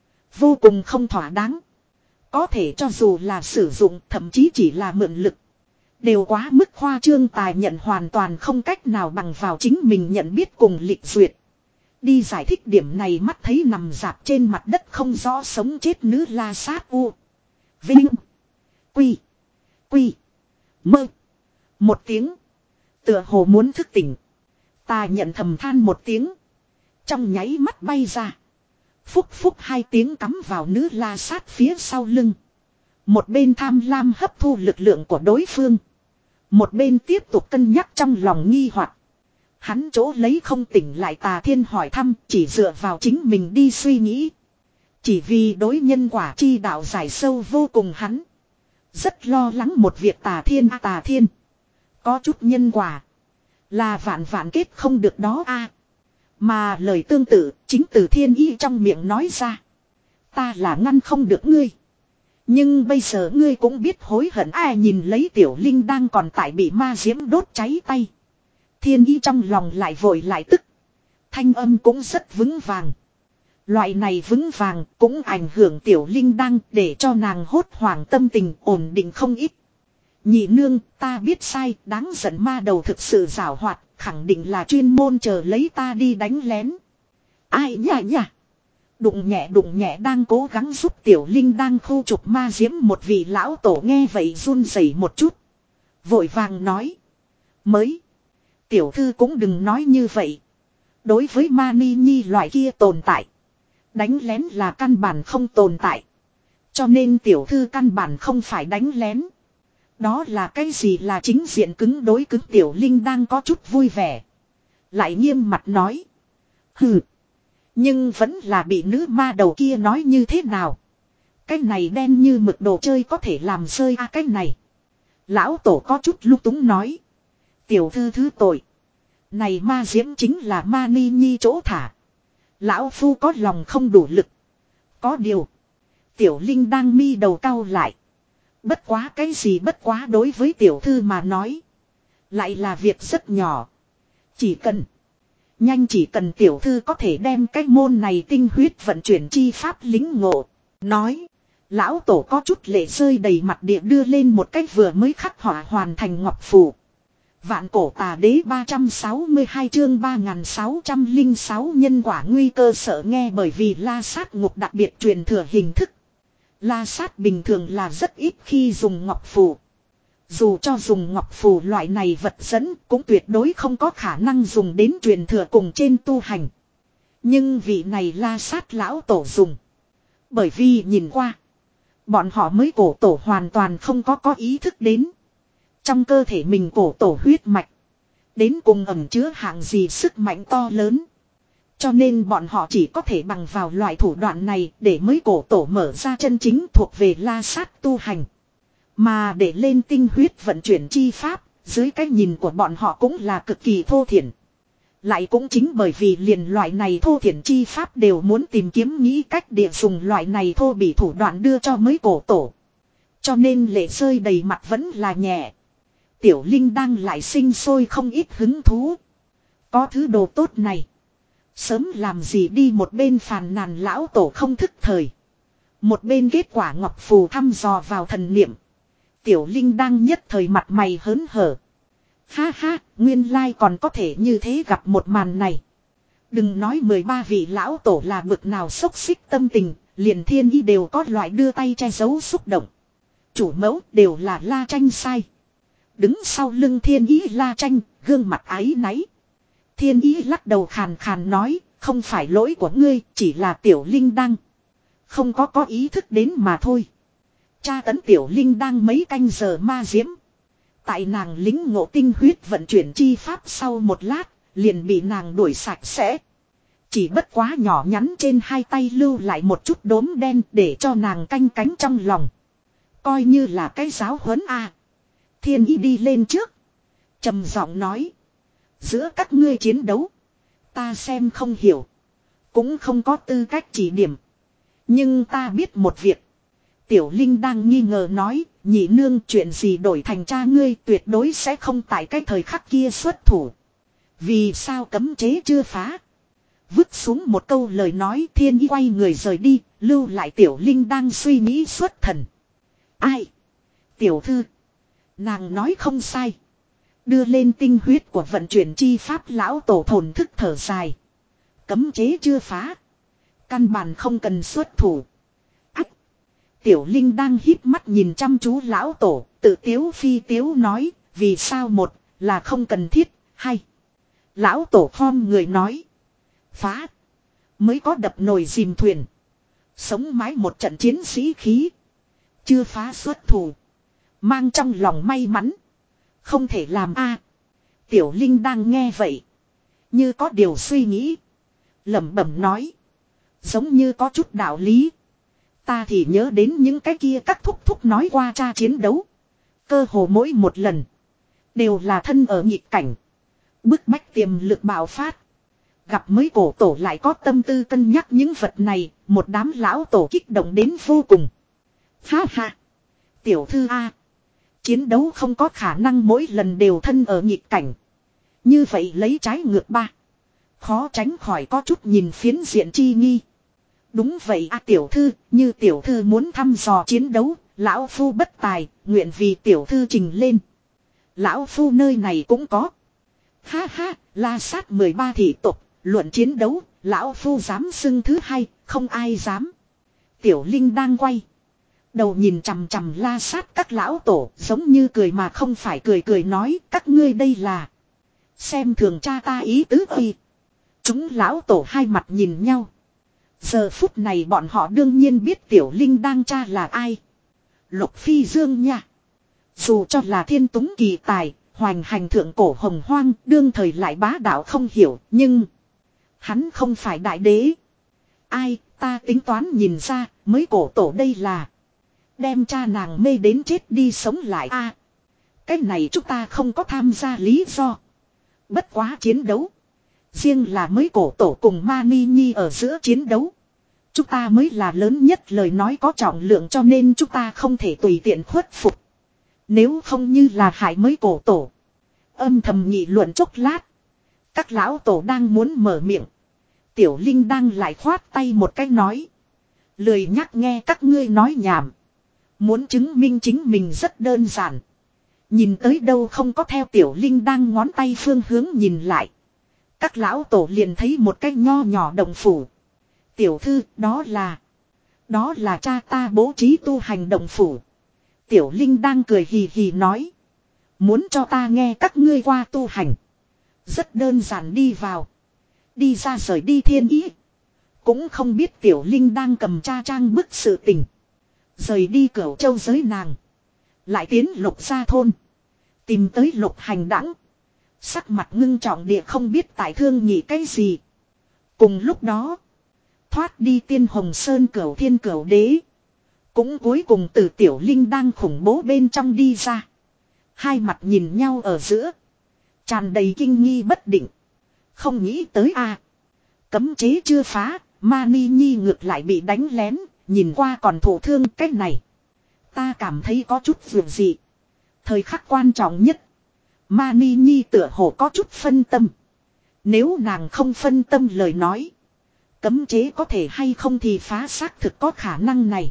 vô cùng không thỏa đáng. Có thể cho dù là sử dụng, thậm chí chỉ là mượn lực, đều quá mức khoa trương. Tà Nhận hoàn toàn không cách nào bằng vào chính mình nhận biết cùng lịch duyệt đi giải thích điểm này. Mắt thấy nằm dạp trên mặt đất không rõ sống chết nữ La Sát u Vinh Quy Quy Mơ một tiếng tựa hồ muốn thức tỉnh. Tà Nhận thầm than một tiếng, trong nháy mắt bay ra. Phúc phúc hai tiếng cắm vào nữ La Sát phía sau lưng. Một bên tham lam hấp thu lực lượng của đối phương, một bên tiếp tục cân nhắc trong lòng nghi hoặc. Hắn chỗ lấy không tỉnh lại Tà Thiên hỏi thăm, chỉ dựa vào chính mình đi suy nghĩ. Chỉ vì đối nhân quả chi đạo giải sâu vô cùng, hắn rất lo lắng một việc. Tà Thiên à, Tà Thiên có chút nhân quả là vạn vạn kết không được đó a. À. Mà lời tương tự chính từ Thiên Ý trong miệng nói ra. Ta là ngăn không được ngươi, nhưng bây giờ ngươi cũng biết hối hận. Ai nhìn lấy Tiểu Linh đang còn tại bị ma diễm đốt cháy tay, Thiên Ý trong lòng lại vội lại tức. Thanh âm cũng rất vững vàng. Loại này vững vàng cũng ảnh hưởng Tiểu Linh đang, để cho nàng hốt hoảng tâm tình ổn định không ít. Nhị nương, ta biết sai, đáng giận ma đầu thực sự giảo hoạt, khẳng định là chuyên môn chờ lấy ta đi đánh lén. Ai nhả nhả. Đụng nhẹ đụng nhẹ đang cố gắng giúp Tiểu Linh đang khu trục ma diễm một vị lão tổ nghe vậy run rẩy một chút, vội vàng nói. Mới. Tiểu thư cũng đừng nói như vậy. Đối với Mani Nhi loại kia tồn tại, đánh lén là căn bản không tồn tại. Cho nên tiểu thư căn bản không phải đánh lén. Đó là cái gì là chính diện cứng đối cứng. Tiểu Linh đang có chút vui vẻ, lại nghiêm mặt nói. Hừ. Nhưng vẫn là bị nữ ma đầu kia nói như thế nào. Cái này đen như mực đồ chơi có thể làm rơi à cái này. Lão tổ có chút lúc túng nói. Tiểu thư thứ tội. Này ma diễm chính là Mani Nhi chỗ thả. Lão phu có lòng không đủ lực. Có điều. Tiểu Linh đang mi đầu cau lại. Bất quá cái gì bất quá đối với tiểu thư mà nói lại là việc rất nhỏ. Chỉ cần Nhanh chỉ cần tiểu thư có thể đem cái môn này tinh huyết vận chuyển chi pháp lính ngộ. Nói. Lão tổ có chút lệ rơi đầy mặt địa đưa lên một cái vừa mới khắc họa hoàn thành ngọc phù. Vạn cổ tà đế ba trăm sáu mươi hai chương ba nghìn sáu trăm lẻ sáu nhân quả nguy cơ sợ nghe bởi vì la sát ngục đặc biệt truyền thừa hình thức. La sát bình thường là rất ít khi dùng ngọc phù. Dù cho dùng ngọc phù loại này vật dẫn cũng tuyệt đối không có khả năng dùng đến truyền thừa cùng trên tu hành. Nhưng vị này la sát lão tổ dùng. Bởi vì nhìn qua. Bọn họ mới cổ tổ hoàn toàn không có có ý thức đến. Trong cơ thể mình cổ tổ huyết mạch. Đến cùng ẩn chứa hạng gì sức mạnh to lớn. Cho nên bọn họ chỉ có thể bằng vào loại thủ đoạn này để mới cổ tổ mở ra chân chính thuộc về la sát tu hành. Mà để lên tinh huyết vận chuyển chi pháp, dưới cái nhìn của bọn họ cũng là cực kỳ thô thiển. Lại cũng chính bởi vì liền loại này thô thiển chi pháp đều muốn tìm kiếm nghĩ cách để dùng loại này thô bị thủ đoạn đưa cho mới cổ tổ. Cho nên lệ rơi đầy mặt vẫn là nhẹ. Tiểu Linh đang lại sinh sôi không ít hứng thú. Có thứ đồ tốt này. Sớm làm gì đi một bên phàn nàn lão tổ không thức thời. Một bên kết quả ngọc phù thăm dò vào thần niệm. Tiểu Linh đang nhất thời mặt mày hớn hở. Ha ha, nguyên lai còn có thể như thế gặp một màn này. Đừng nói mười ba vị lão tổ là bực nào xốc xích tâm tình, liền thiên ý đều có loại đưa tay che giấu xúc động. Chủ mẫu đều là La Tranh sai. Đứng sau lưng thiên ý La Tranh, gương mặt áy náy. Thiên ý lắc đầu khàn khàn nói, không phải lỗi của ngươi, chỉ là Tiểu Linh đang. Không có có ý thức đến mà thôi. Tra tấn Tiểu Linh đang mấy canh giờ ma diễm. Tại nàng lính ngộ tinh huyết vận chuyển chi pháp sau một lát, liền bị nàng đuổi sạch sẽ. Chỉ bất quá nhỏ nhắn trên hai tay lưu lại một chút đốm đen để cho nàng canh cánh trong lòng. Coi như là cái giáo huấn a. Thiên ý đi lên trước. Trầm giọng nói. Giữa các ngươi chiến đấu. Ta xem không hiểu. Cũng không có tư cách chỉ điểm. Nhưng ta biết một việc. Tiểu Linh đang nghi ngờ nói. Nhị nương chuyện gì đổi thành cha ngươi tuyệt đối sẽ không tại cái thời khắc kia xuất thủ. Vì sao cấm chế chưa phá? Vứt xuống một câu lời nói thiên ý quay người rời đi. Lưu lại Tiểu Linh đang suy nghĩ xuất thần. Ai? Tiểu thư. Nàng nói không sai. Đưa lên tinh huyết của vận chuyển chi pháp lão tổ thổn thức thở dài. Cấm chế chưa phá. Căn bản không cần xuất thủ. Ách. Tiểu Linh đang híp mắt nhìn chăm chú lão tổ. Tự tiếu phi tiếu nói. Vì sao một là không cần thiết. Hay. Lão tổ khom người nói. Phá. Mới có đập nồi dìm thuyền. Sống mái một trận chiến sĩ khí. Chưa phá xuất thủ. Mang trong lòng may mắn. Không thể làm a. Tiểu Linh đang nghe vậy. Như có điều suy nghĩ. Lẩm bẩm nói. Giống như có chút đạo lý. Ta thì nhớ đến những cái kia các thúc thúc nói qua cha chiến đấu. Cơ hồ mỗi một lần. Đều là thân ở nhịp cảnh. Bức bách tiềm lực bạo phát. Gặp mấy cổ tổ lại có tâm tư cân nhắc những vật này. Một đám lão tổ kích động đến vô cùng. Ha ha. Tiểu thư A. Chiến đấu không có khả năng mỗi lần đều thân ở nhịp cảnh. Như vậy lấy trái ngược ba. Khó tránh khỏi có chút nhìn phiến diện chi nghi. Đúng vậy a tiểu thư, như tiểu thư muốn thăm dò chiến đấu, lão phu bất tài, nguyện vì tiểu thư trình lên. Lão phu nơi này cũng có. Ha ha, la sát mười ba thị tộc, luận chiến đấu, lão phu dám xưng thứ hai, không ai dám. Tiểu Linh đang quay. Đầu nhìn chằm chằm la sát các lão tổ, giống như cười mà không phải cười cười nói, các ngươi đây là. Xem thường cha ta ý tứ ơi. Chúng lão tổ hai mặt nhìn nhau. Giờ phút này bọn họ đương nhiên biết Tiểu Linh đang cha là ai. Lục Phi Dương nha. Dù cho là thiên túng kỳ tài, hoành hành thượng cổ hồng hoang, đương thời lại bá đạo không hiểu, nhưng hắn không phải đại đế. Ai, ta tính toán nhìn ra, mới cổ tổ đây là đem cha nàng mê đến chết đi sống lại a. À, cái này chúng ta không có tham gia lý do. Bất quá chiến đấu. Riêng là mới cổ tổ cùng Mani Nhi ở giữa chiến đấu. Chúng ta mới là lớn nhất lời nói có trọng lượng cho nên chúng ta không thể tùy tiện khuất phục. Nếu không như là hại mới cổ tổ. Âm thầm nghị luận chốc lát. Các lão tổ đang muốn mở miệng. Tiểu Linh đang lại khoát tay một cách nói. Lười nhắc nghe các ngươi nói nhảm. Muốn chứng minh chính mình rất đơn giản. Nhìn tới đâu không có theo Tiểu Linh đang ngón tay phương hướng nhìn lại. Các lão tổ liền thấy một cái nho nhỏ động phủ. Tiểu thư, đó là... Đó là cha ta bố trí tu hành động phủ. Tiểu Linh đang cười hì hì nói. Muốn cho ta nghe các ngươi qua tu hành. Rất đơn giản, đi vào. Đi ra rời đi thiên ý. Cũng không biết Tiểu Linh đang cầm cha trang bức sự tình. Rời đi Cửu Châu giới nàng. Lại tiến Lục Gia thôn. Tìm tới Lục Hành Đãng. Sắc mặt ngưng trọng địa không biết tại thương nhị cái gì. Cùng lúc đó. Thoát đi Tiên Hồng Sơn Cửu Thiên Cửu Đế. Cũng cuối cùng từ Tiểu Linh đang khủng bố bên trong đi ra. Hai mặt nhìn nhau ở giữa. Tràn đầy kinh nghi bất định. Không nghĩ tới a à. Cấm chế chưa phá. Mani Nhi ngược lại bị đánh lén. Nhìn qua còn thổ thương cách này. Ta cảm thấy có chút vượt gì. Thời khắc quan trọng nhất. Mani Nhi tựa hồ có chút phân tâm. Nếu nàng không phân tâm lời nói. Cấm chế có thể hay không thì phá xác thực có khả năng này.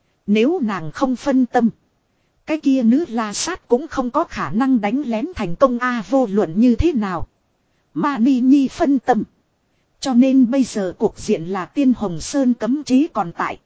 Nếu nàng không phân tâm. Cái kia nữ la sát cũng không có khả năng đánh lén thành công a vô luận như thế nào. Mani Nhi phân tâm. Cho nên bây giờ cuộc diện là Tiên Hồng Sơn cấm chế còn tại.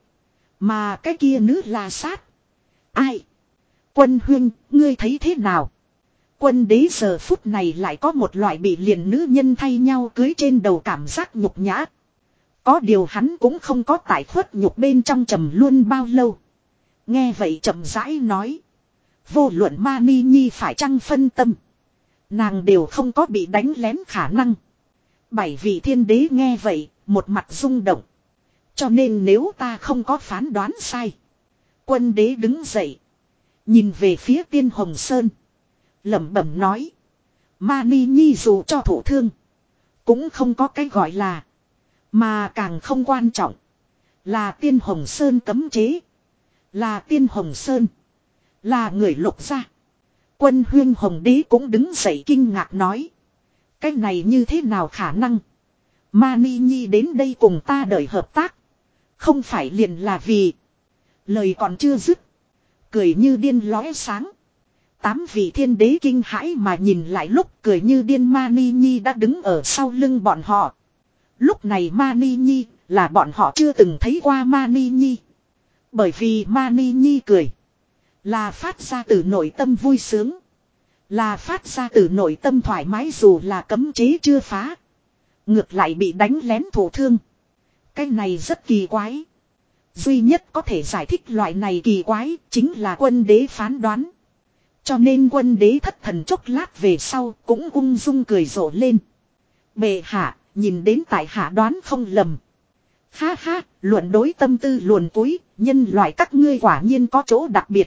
Mà cái kia nữ la sát. Ai? Quân huynh, ngươi thấy thế nào? Quân đế giờ phút này lại có một loại bị liền nữ nhân thay nhau cưới trên đầu cảm giác nhục nhã. Có điều hắn cũng không có tại khuất nhục bên trong trầm luôn bao lâu. Nghe vậy chậm rãi nói. Vô luận Mani Nhi phải chăng phân tâm. Nàng đều không có bị đánh lén khả năng. Bảy vị thiên đế nghe vậy, một mặt rung động. Cho nên nếu ta không có phán đoán sai. Quân đế đứng dậy. Nhìn về phía Tiên Hồng Sơn. Lẩm bẩm nói. Mani Nhi dù cho thổ thương. Cũng không có cái gọi là. Mà càng không quan trọng. Là Tiên Hồng Sơn cấm chế. Là Tiên Hồng Sơn. Là người Lục gia. Quân huyên Hồng đế cũng đứng dậy kinh ngạc nói. Cái này như thế nào khả năng. Mani Nhi đến đây cùng ta đợi hợp tác. Không phải liền là vì. Lời còn chưa dứt. Cười như điên lóe sáng. Tám vị thiên đế kinh hãi mà nhìn lại lúc cười như điên Mani Nhi đã đứng ở sau lưng bọn họ. Lúc này Mani Nhi là bọn họ chưa từng thấy qua Mani Nhi. Bởi vì Mani Nhi cười. Là phát ra từ nội tâm vui sướng. Là phát ra từ nội tâm thoải mái dù là cấm chế chưa phá. Ngược lại bị đánh lén thổ thương. Cái này rất kỳ quái. Duy nhất có thể giải thích loại này kỳ quái chính là quân đế phán đoán. Cho nên quân đế thất thần chốc lát về sau cũng ung dung cười rộ lên. Bệ hạ, nhìn đến tại hạ đoán không lầm. Ha ha, luận đối tâm tư luồn túi, nhân loại các ngươi quả nhiên có chỗ đặc biệt.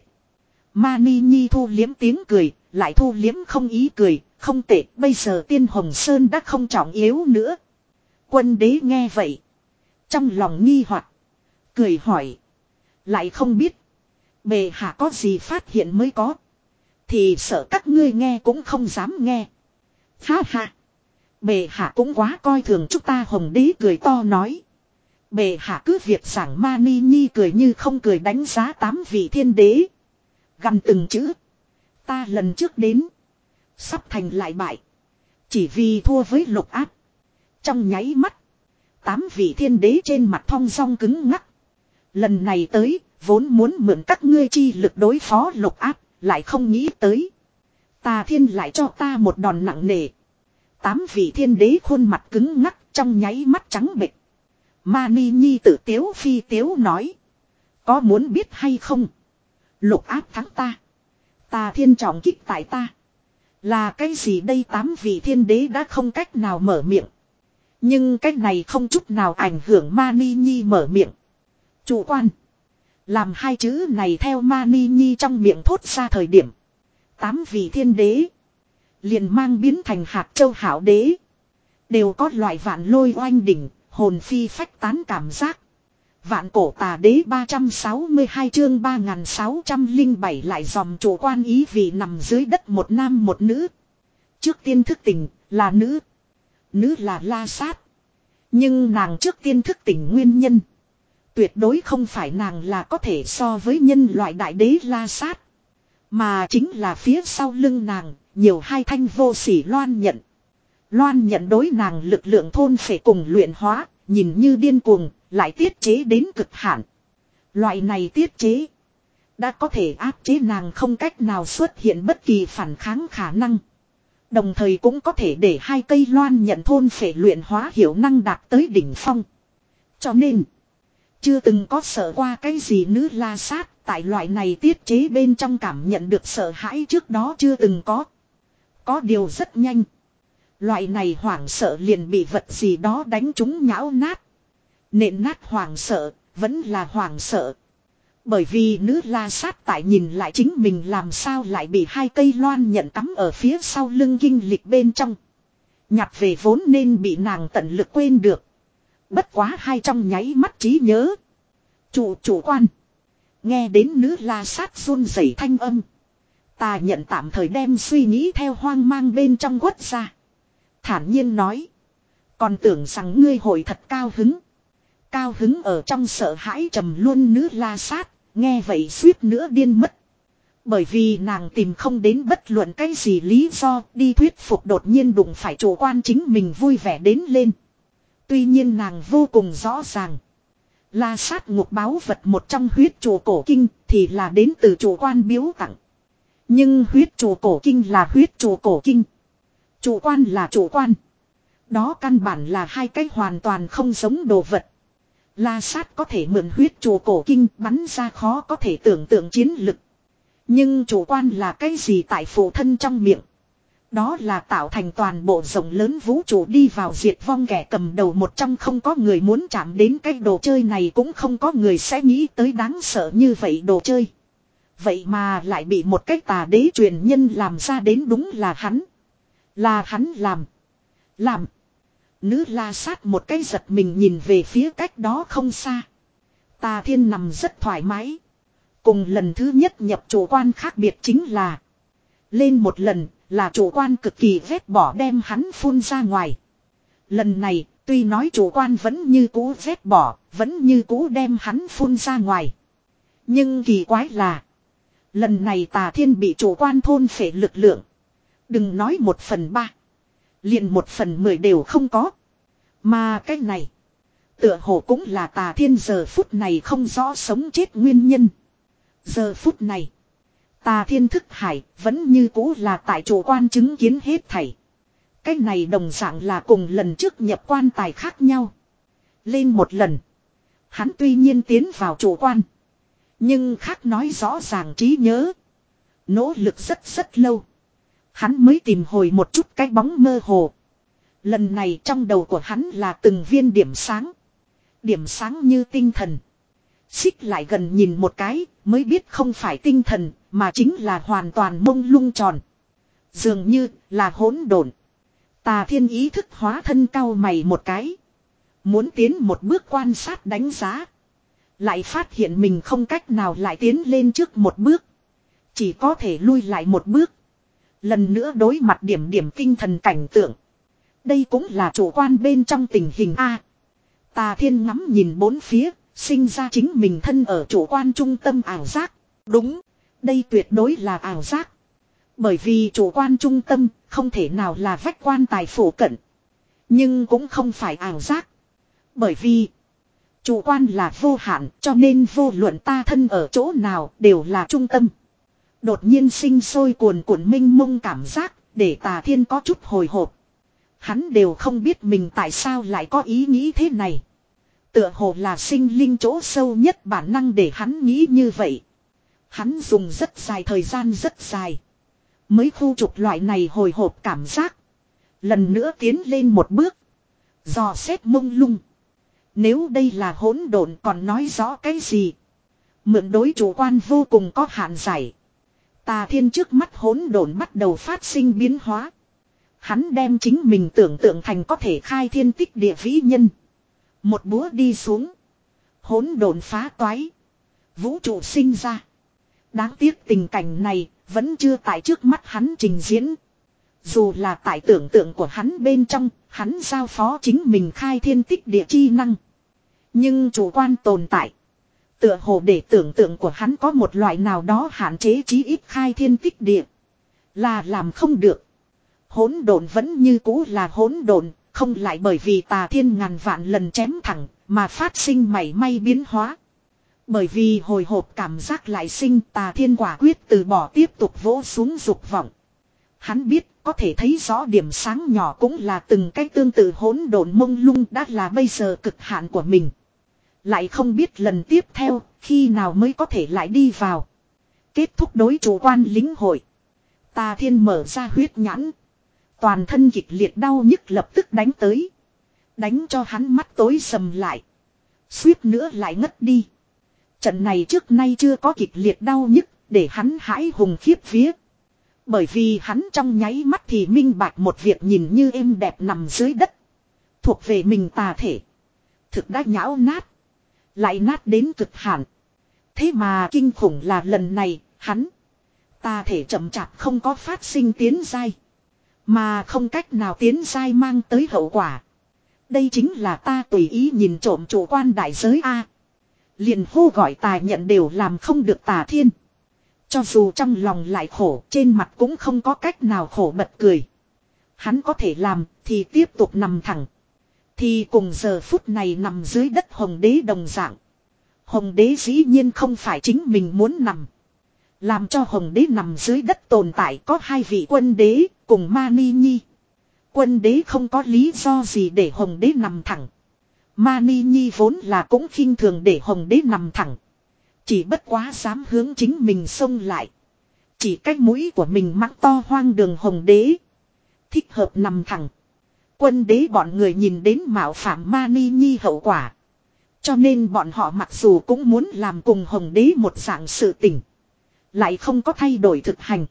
Mani Nhi thu liếm tiếng cười, lại thu liếm không ý cười, không tệ, bây giờ Tiên Hồng Sơn đã không trọng yếu nữa. Quân đế nghe vậy. Trong lòng nghi hoặc cười hỏi. Lại không biết. Bệ hạ có gì phát hiện mới có. Thì sợ các ngươi nghe cũng không dám nghe. Ha ha. Bệ hạ cũng quá coi thường chúng ta. Hồng đế cười to nói. Bệ hạ cứ việc giảng. Mani Nhi cười như không cười đánh giá tám vị thiên đế. Gần từng chữ. Ta lần trước đến. Sắp thành lại bại. Chỉ vì thua với Lục Áp. Trong nháy mắt. Tám vị thiên đế trên mặt thong dong cứng ngắc. Lần này tới. Vốn muốn mượn các ngươi chi lực đối phó Lục Áp. Lại không nghĩ tới. Tà thiên lại cho ta một đòn nặng nề. Tám vị thiên đế khuôn mặt cứng ngắc. Trong nháy mắt trắng bệch. Mani Nhi tự tiếu phi tiếu nói. Có muốn biết hay không? Lục Áp thắng ta. Tà thiên trọng kích tại ta. Là cái gì đây? Tám vị thiên đế đã không cách nào mở miệng. Nhưng cái này không chút nào ảnh hưởng Mani Nhi mở miệng. Chủ quan. Làm hai chữ này theo Mani Nhi trong miệng thốt ra thời điểm. Tám vị thiên đế. Liền mang biến thành hạt châu hảo đế. Đều có loại vạn lôi oanh đỉnh. Hồn phi phách tán cảm giác. Vạn cổ tà đế ba trăm sáu mươi hai chương ba nghìn sáu trăm lẻ bảy lại dòm chủ quan ý vì nằm dưới đất một nam một nữ. Trước tiên thức tỉnh là nữ. Nữ là La Sát. Nhưng nàng trước tiên thức tỉnh nguyên nhân. Tuyệt đối không phải nàng là có thể so với nhân loại đại đế La Sát. Mà chính là phía sau lưng nàng, nhiều hai thanh vô sỉ loan nhận. Loan nhận đối nàng lực lượng thôn phệ cùng luyện hóa, nhìn như điên cuồng, lại tiết chế đến cực hạn. Loại này tiết chế đã có thể áp chế nàng không cách nào xuất hiện bất kỳ phản kháng khả năng. Đồng thời cũng có thể để hai cây loan nhận thôn phệ luyện hóa hiệu năng đạt tới đỉnh phong. Cho nên, chưa từng có sợ qua cái gì nữ La Sát, tại loại này tiết chế bên trong cảm nhận được sợ hãi trước đó chưa từng có. Có điều rất nhanh. Loại này hoảng sợ liền bị vật gì đó đánh trúng nhão nát. Nện nát hoảng sợ, vẫn là hoảng sợ. Bởi vì nữ La Sát tại nhìn lại chính mình làm sao lại bị hai cây loan nhận cắm ở phía sau lưng kinh lịch bên trong. Nhặt về vốn nên bị nàng tận lực quên được. Bất quá hai trong nháy mắt trí nhớ. Chủ chủ quan. Nghe đến nữ La Sát run rẩy thanh âm. Ta nhận tạm thời đem suy nghĩ theo hoang mang bên trong quất ra. Thản nhiên nói. Còn tưởng rằng ngươi hội thật cao hứng. Cao hứng ở trong sợ hãi trầm luôn nữ La Sát. Nghe vậy suýt nữa điên mất. Bởi vì nàng tìm không đến bất luận cái gì lý do đi thuyết phục đột nhiên đụng phải chủ quan chính mình vui vẻ đến lên. Tuy nhiên nàng vô cùng rõ ràng. La Sát ngục báu vật một trong huyết chủ cổ kinh thì là đến từ chủ quan biếu tặng. Nhưng huyết chủ cổ kinh là huyết chủ cổ kinh. Chủ quan là chủ quan. Đó căn bản là hai cái hoàn toàn không giống đồ vật. La Sát có thể mượn huyết chủ cổ kinh bắn ra khó có thể tưởng tượng chiến lực. Nhưng chủ quan là cái gì tại phụ thân trong miệng? Đó là tạo thành toàn bộ rộng lớn vũ trụ đi vào diệt vong kẻ cầm đầu một trong không có người muốn chạm đến cái đồ chơi này cũng không có người sẽ nghĩ tới đáng sợ như vậy đồ chơi. Vậy mà lại bị một cái tà đế truyền nhân làm ra đến đúng là hắn. Là hắn làm. Làm. Nữ La Sát một cái giật mình nhìn về phía cách đó không xa. Tà Thiên nằm rất thoải mái. Cùng lần thứ nhất nhập chủ quan khác biệt chính là. Lên một lần là chủ quan cực kỳ vét bỏ đem hắn phun ra ngoài. Lần này tuy nói chủ quan vẫn như cũ vét bỏ, vẫn như cũ đem hắn phun ra ngoài. Nhưng kỳ quái là. Lần này Tà Thiên bị chủ quan thôn phệ lực lượng. Đừng nói một phần ba. Liền một phần mười đều không có. Mà cái này. Tựa hồ cũng là Tà Thiên giờ phút này không rõ sống chết nguyên nhân. Giờ phút này. Tà Thiên thức hải vẫn như cũ là tại chủ quan chứng kiến hết thảy. Cái này đồng dạng là cùng lần trước nhập quan tài khác nhau. Lên một lần. Hắn tuy nhiên tiến vào chủ quan. Nhưng khác nói rõ ràng trí nhớ. Nỗ lực rất rất lâu. Hắn mới tìm hồi một chút cái bóng mơ hồ. Lần này trong đầu của hắn là từng viên điểm sáng. Điểm sáng như tinh thần. Xích lại gần nhìn một cái mới biết không phải tinh thần mà chính là hoàn toàn mông lung tròn. Dường như là hỗn độn. Tà Thiên ý thức hóa thân cau mày một cái. Muốn tiến một bước quan sát đánh giá. Lại phát hiện mình không cách nào lại tiến lên trước một bước. Chỉ có thể lui lại một bước. Lần nữa đối mặt điểm điểm tinh thần cảnh tượng. Đây cũng là chủ quan bên trong tình hình A. Tà Thiên ngắm nhìn bốn phía, sinh ra chính mình thân ở chủ quan trung tâm ảo giác. Đúng, đây tuyệt đối là ảo giác. Bởi vì chủ quan trung tâm không thể nào là vách quan tài phổ cận. Nhưng cũng không phải ảo giác. Bởi vì chủ quan là vô hạn cho nên vô luận ta thân ở chỗ nào đều là trung tâm. Đột nhiên sinh sôi cuồn cuộn minh mông cảm giác để Tà Thiên có chút hồi hộp. Hắn đều không biết mình tại sao lại có ý nghĩ thế này. Tựa hồ là sinh linh chỗ sâu nhất bản năng để hắn nghĩ như vậy. Hắn dùng rất dài thời gian rất dài. Mới khu trục loại này hồi hộp cảm giác. Lần nữa tiến lên một bước. Dò xét mông lung. Nếu đây là hỗn độn còn nói rõ cái gì? Mượn đối chủ quan vô cùng có hạn giải. Tà Thiên trước mắt hỗn độn bắt đầu phát sinh biến hóa. Hắn đem chính mình tưởng tượng thành có thể khai thiên tích địa vĩ nhân. Một búa đi xuống. Hỗn độn phá toái. Vũ trụ sinh ra. Đáng tiếc tình cảnh này vẫn chưa tại trước mắt hắn trình diễn. Dù là tại tưởng tượng của hắn bên trong, hắn giao phó chính mình khai thiên tích địa chi năng. Nhưng chủ quan tồn tại. Tựa hồ để tưởng tượng của hắn có một loại nào đó hạn chế chí ít khai thiên tích địa. Là làm không được. Hỗn độn vẫn như cũ là hỗn độn, không lại bởi vì tà thiên ngàn vạn lần chém thẳng mà phát sinh mảy may biến hóa. Bởi vì hồi hộp cảm giác lại sinh, tà thiên quả quyết từ bỏ tiếp tục vỗ xuống dục vọng. Hắn biết có thể thấy rõ điểm sáng nhỏ cũng là từng cái tương tự hỗn độn mông lung đã là bây giờ cực hạn của mình. Lại không biết lần tiếp theo khi nào mới có thể lại đi vào. Kết thúc đối chủ quan lính hội. Tà thiên mở ra huyết nhãn. Toàn thân kịch liệt đau nhức lập tức đánh tới. Đánh cho hắn mắt tối sầm lại. Suýt nữa lại ngất đi. Trận này trước nay chưa có kịch liệt đau nhức để hắn hãi hùng khiếp vía. Bởi vì hắn trong nháy mắt thì minh bạch một việc nhìn như êm đẹp nằm dưới đất. Thuộc về mình tà thể. Thực đã nhão nát. Lại nát đến cực hạn. Thế mà kinh khủng là lần này, hắn. Tà thể chậm chạp không có phát sinh tiến giai. Mà không cách nào tiến giai mang tới hậu quả. Đây chính là ta tùy ý nhìn trộm chủ quan đại giới A. Liền hô gọi tài nhận đều làm không được tà thiên. Cho dù trong lòng lại khổ, trên mặt cũng không có cách nào khổ bật cười. Hắn có thể làm, thì tiếp tục nằm thẳng. Thì cùng giờ phút này nằm dưới đất hồng đế đồng dạng. Hồng đế dĩ nhiên không phải chính mình muốn nằm. Làm cho hồng đế nằm dưới đất tồn tại có hai vị quân đế, cùng Mani Nhi. Quân đế không có lý do gì để hồng đế nằm thẳng. Mani Nhi vốn là cũng khinh thường để hồng đế nằm thẳng. Chỉ bất quá dám hướng chính mình xông lại. Chỉ cách mũi của mình mắng to hoang đường hồng đế. Thích hợp nằm thẳng. Quân đế bọn người nhìn đến mạo phạm Mani Nhi hậu quả. Cho nên bọn họ mặc dù cũng muốn làm cùng hồng đế một dạng sự tình. Lại không có thay đổi thực hành.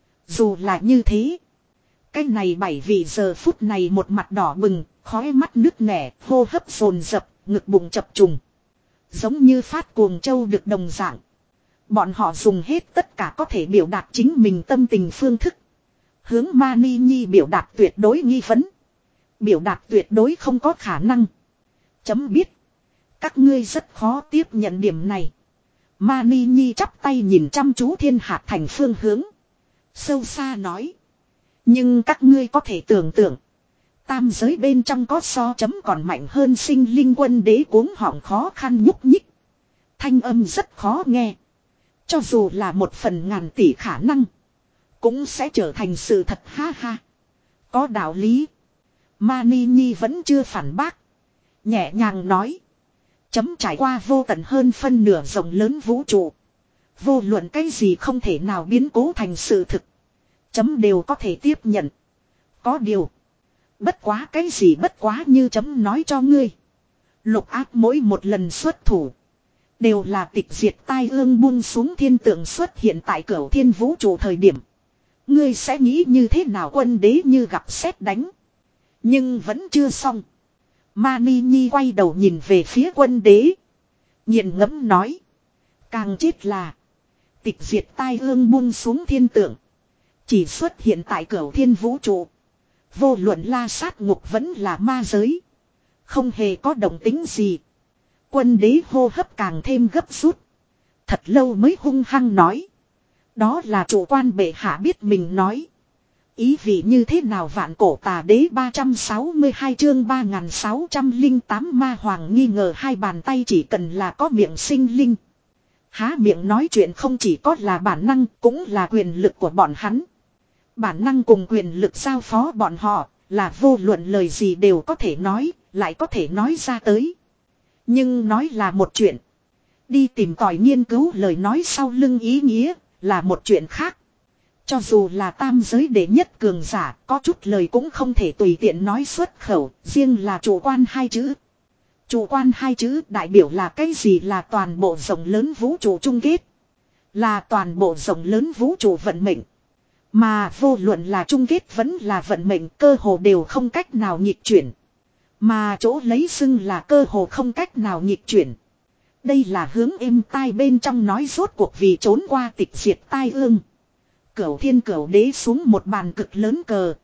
Dù là như thế. Cái này bảy vị giờ phút này một mặt đỏ bừng, khói mắt nước nẻ, hô hấp dồn dập, ngực bụng chập trùng. Giống như phát cuồng châu được đồng dạng. Bọn họ dùng hết tất cả có thể biểu đạt chính mình tâm tình phương thức. Hướng Mani Nhi biểu đạt tuyệt đối nghi vấn. Biểu đạt tuyệt đối không có khả năng. Chấm biết. Các ngươi rất khó tiếp nhận điểm này. Mani Nhi chắp tay nhìn chăm chú thiên hạt thành phương hướng. Sâu xa nói. Nhưng các ngươi có thể tưởng tượng. Tam giới bên trong có so chấm còn mạnh hơn sinh linh quân đế cuống họng khó khăn nhúc nhích. Thanh âm rất khó nghe. Cho dù là một phần ngàn tỷ khả năng. Cũng sẽ trở thành sự thật ha ha. Có đạo lý. Mani Nhi vẫn chưa phản bác. Nhẹ nhàng nói. Chấm trải qua vô tận hơn phân nửa rộng lớn vũ trụ. Vô luận cái gì không thể nào biến cố thành sự thực. Chấm đều có thể tiếp nhận. Có điều. Bất quá cái gì bất quá như chấm nói cho ngươi. Lục áp mỗi một lần xuất thủ. Đều là tịch diệt tai ương buông xuống thiên tượng xuất hiện tại cửu thiên vũ trụ thời điểm. Ngươi sẽ nghĩ như thế nào quân đế như gặp sét đánh. Nhưng vẫn chưa xong. Mani Nhi quay đầu nhìn về phía quân đế. Nghiền ngẫm nói. Càng chết là. Tịch diệt tai ương buông xuống thiên tượng. Chỉ xuất hiện tại cửu thiên vũ trụ. Vô luận la sát ngục vẫn là ma giới. Không hề có động tính gì. Quân đế hô hấp càng thêm gấp rút. Thật lâu mới hung hăng nói. Đó là chủ quan bệ hạ biết mình nói. Ý vị như thế nào vạn cổ tà đế ba trăm sáu mươi hai chương ba nghìn sáu trăm lẻ tám ma hoàng nghi ngờ hai bàn tay chỉ cần là có miệng sinh linh. Há miệng nói chuyện không chỉ có là bản năng cũng là quyền lực của bọn hắn. Bản năng cùng quyền lực giao phó bọn họ là vô luận lời gì đều có thể nói, lại có thể nói ra tới. Nhưng nói là một chuyện. Đi tìm tòi nghiên cứu lời nói sau lưng ý nghĩa là một chuyện khác. Cho dù là tam giới đệ nhất cường giả, có chút lời cũng không thể tùy tiện nói xuất khẩu, riêng là chủ quan hai chữ. Chủ quan hai chữ đại biểu là cái gì là toàn bộ rộng lớn vũ trụ chung kết. Là toàn bộ rộng lớn vũ trụ vận mệnh. Mà vô luận là chung kết vẫn là vận mệnh cơ hồ đều không cách nào nghịch chuyển. Mà chỗ lấy xưng là cơ hồ không cách nào nghịch chuyển. Đây là hướng êm tai bên trong nói rốt cuộc vì trốn qua tịch diệt tai ương. Cửu thiên cửu đế xuống một bàn cực lớn cờ.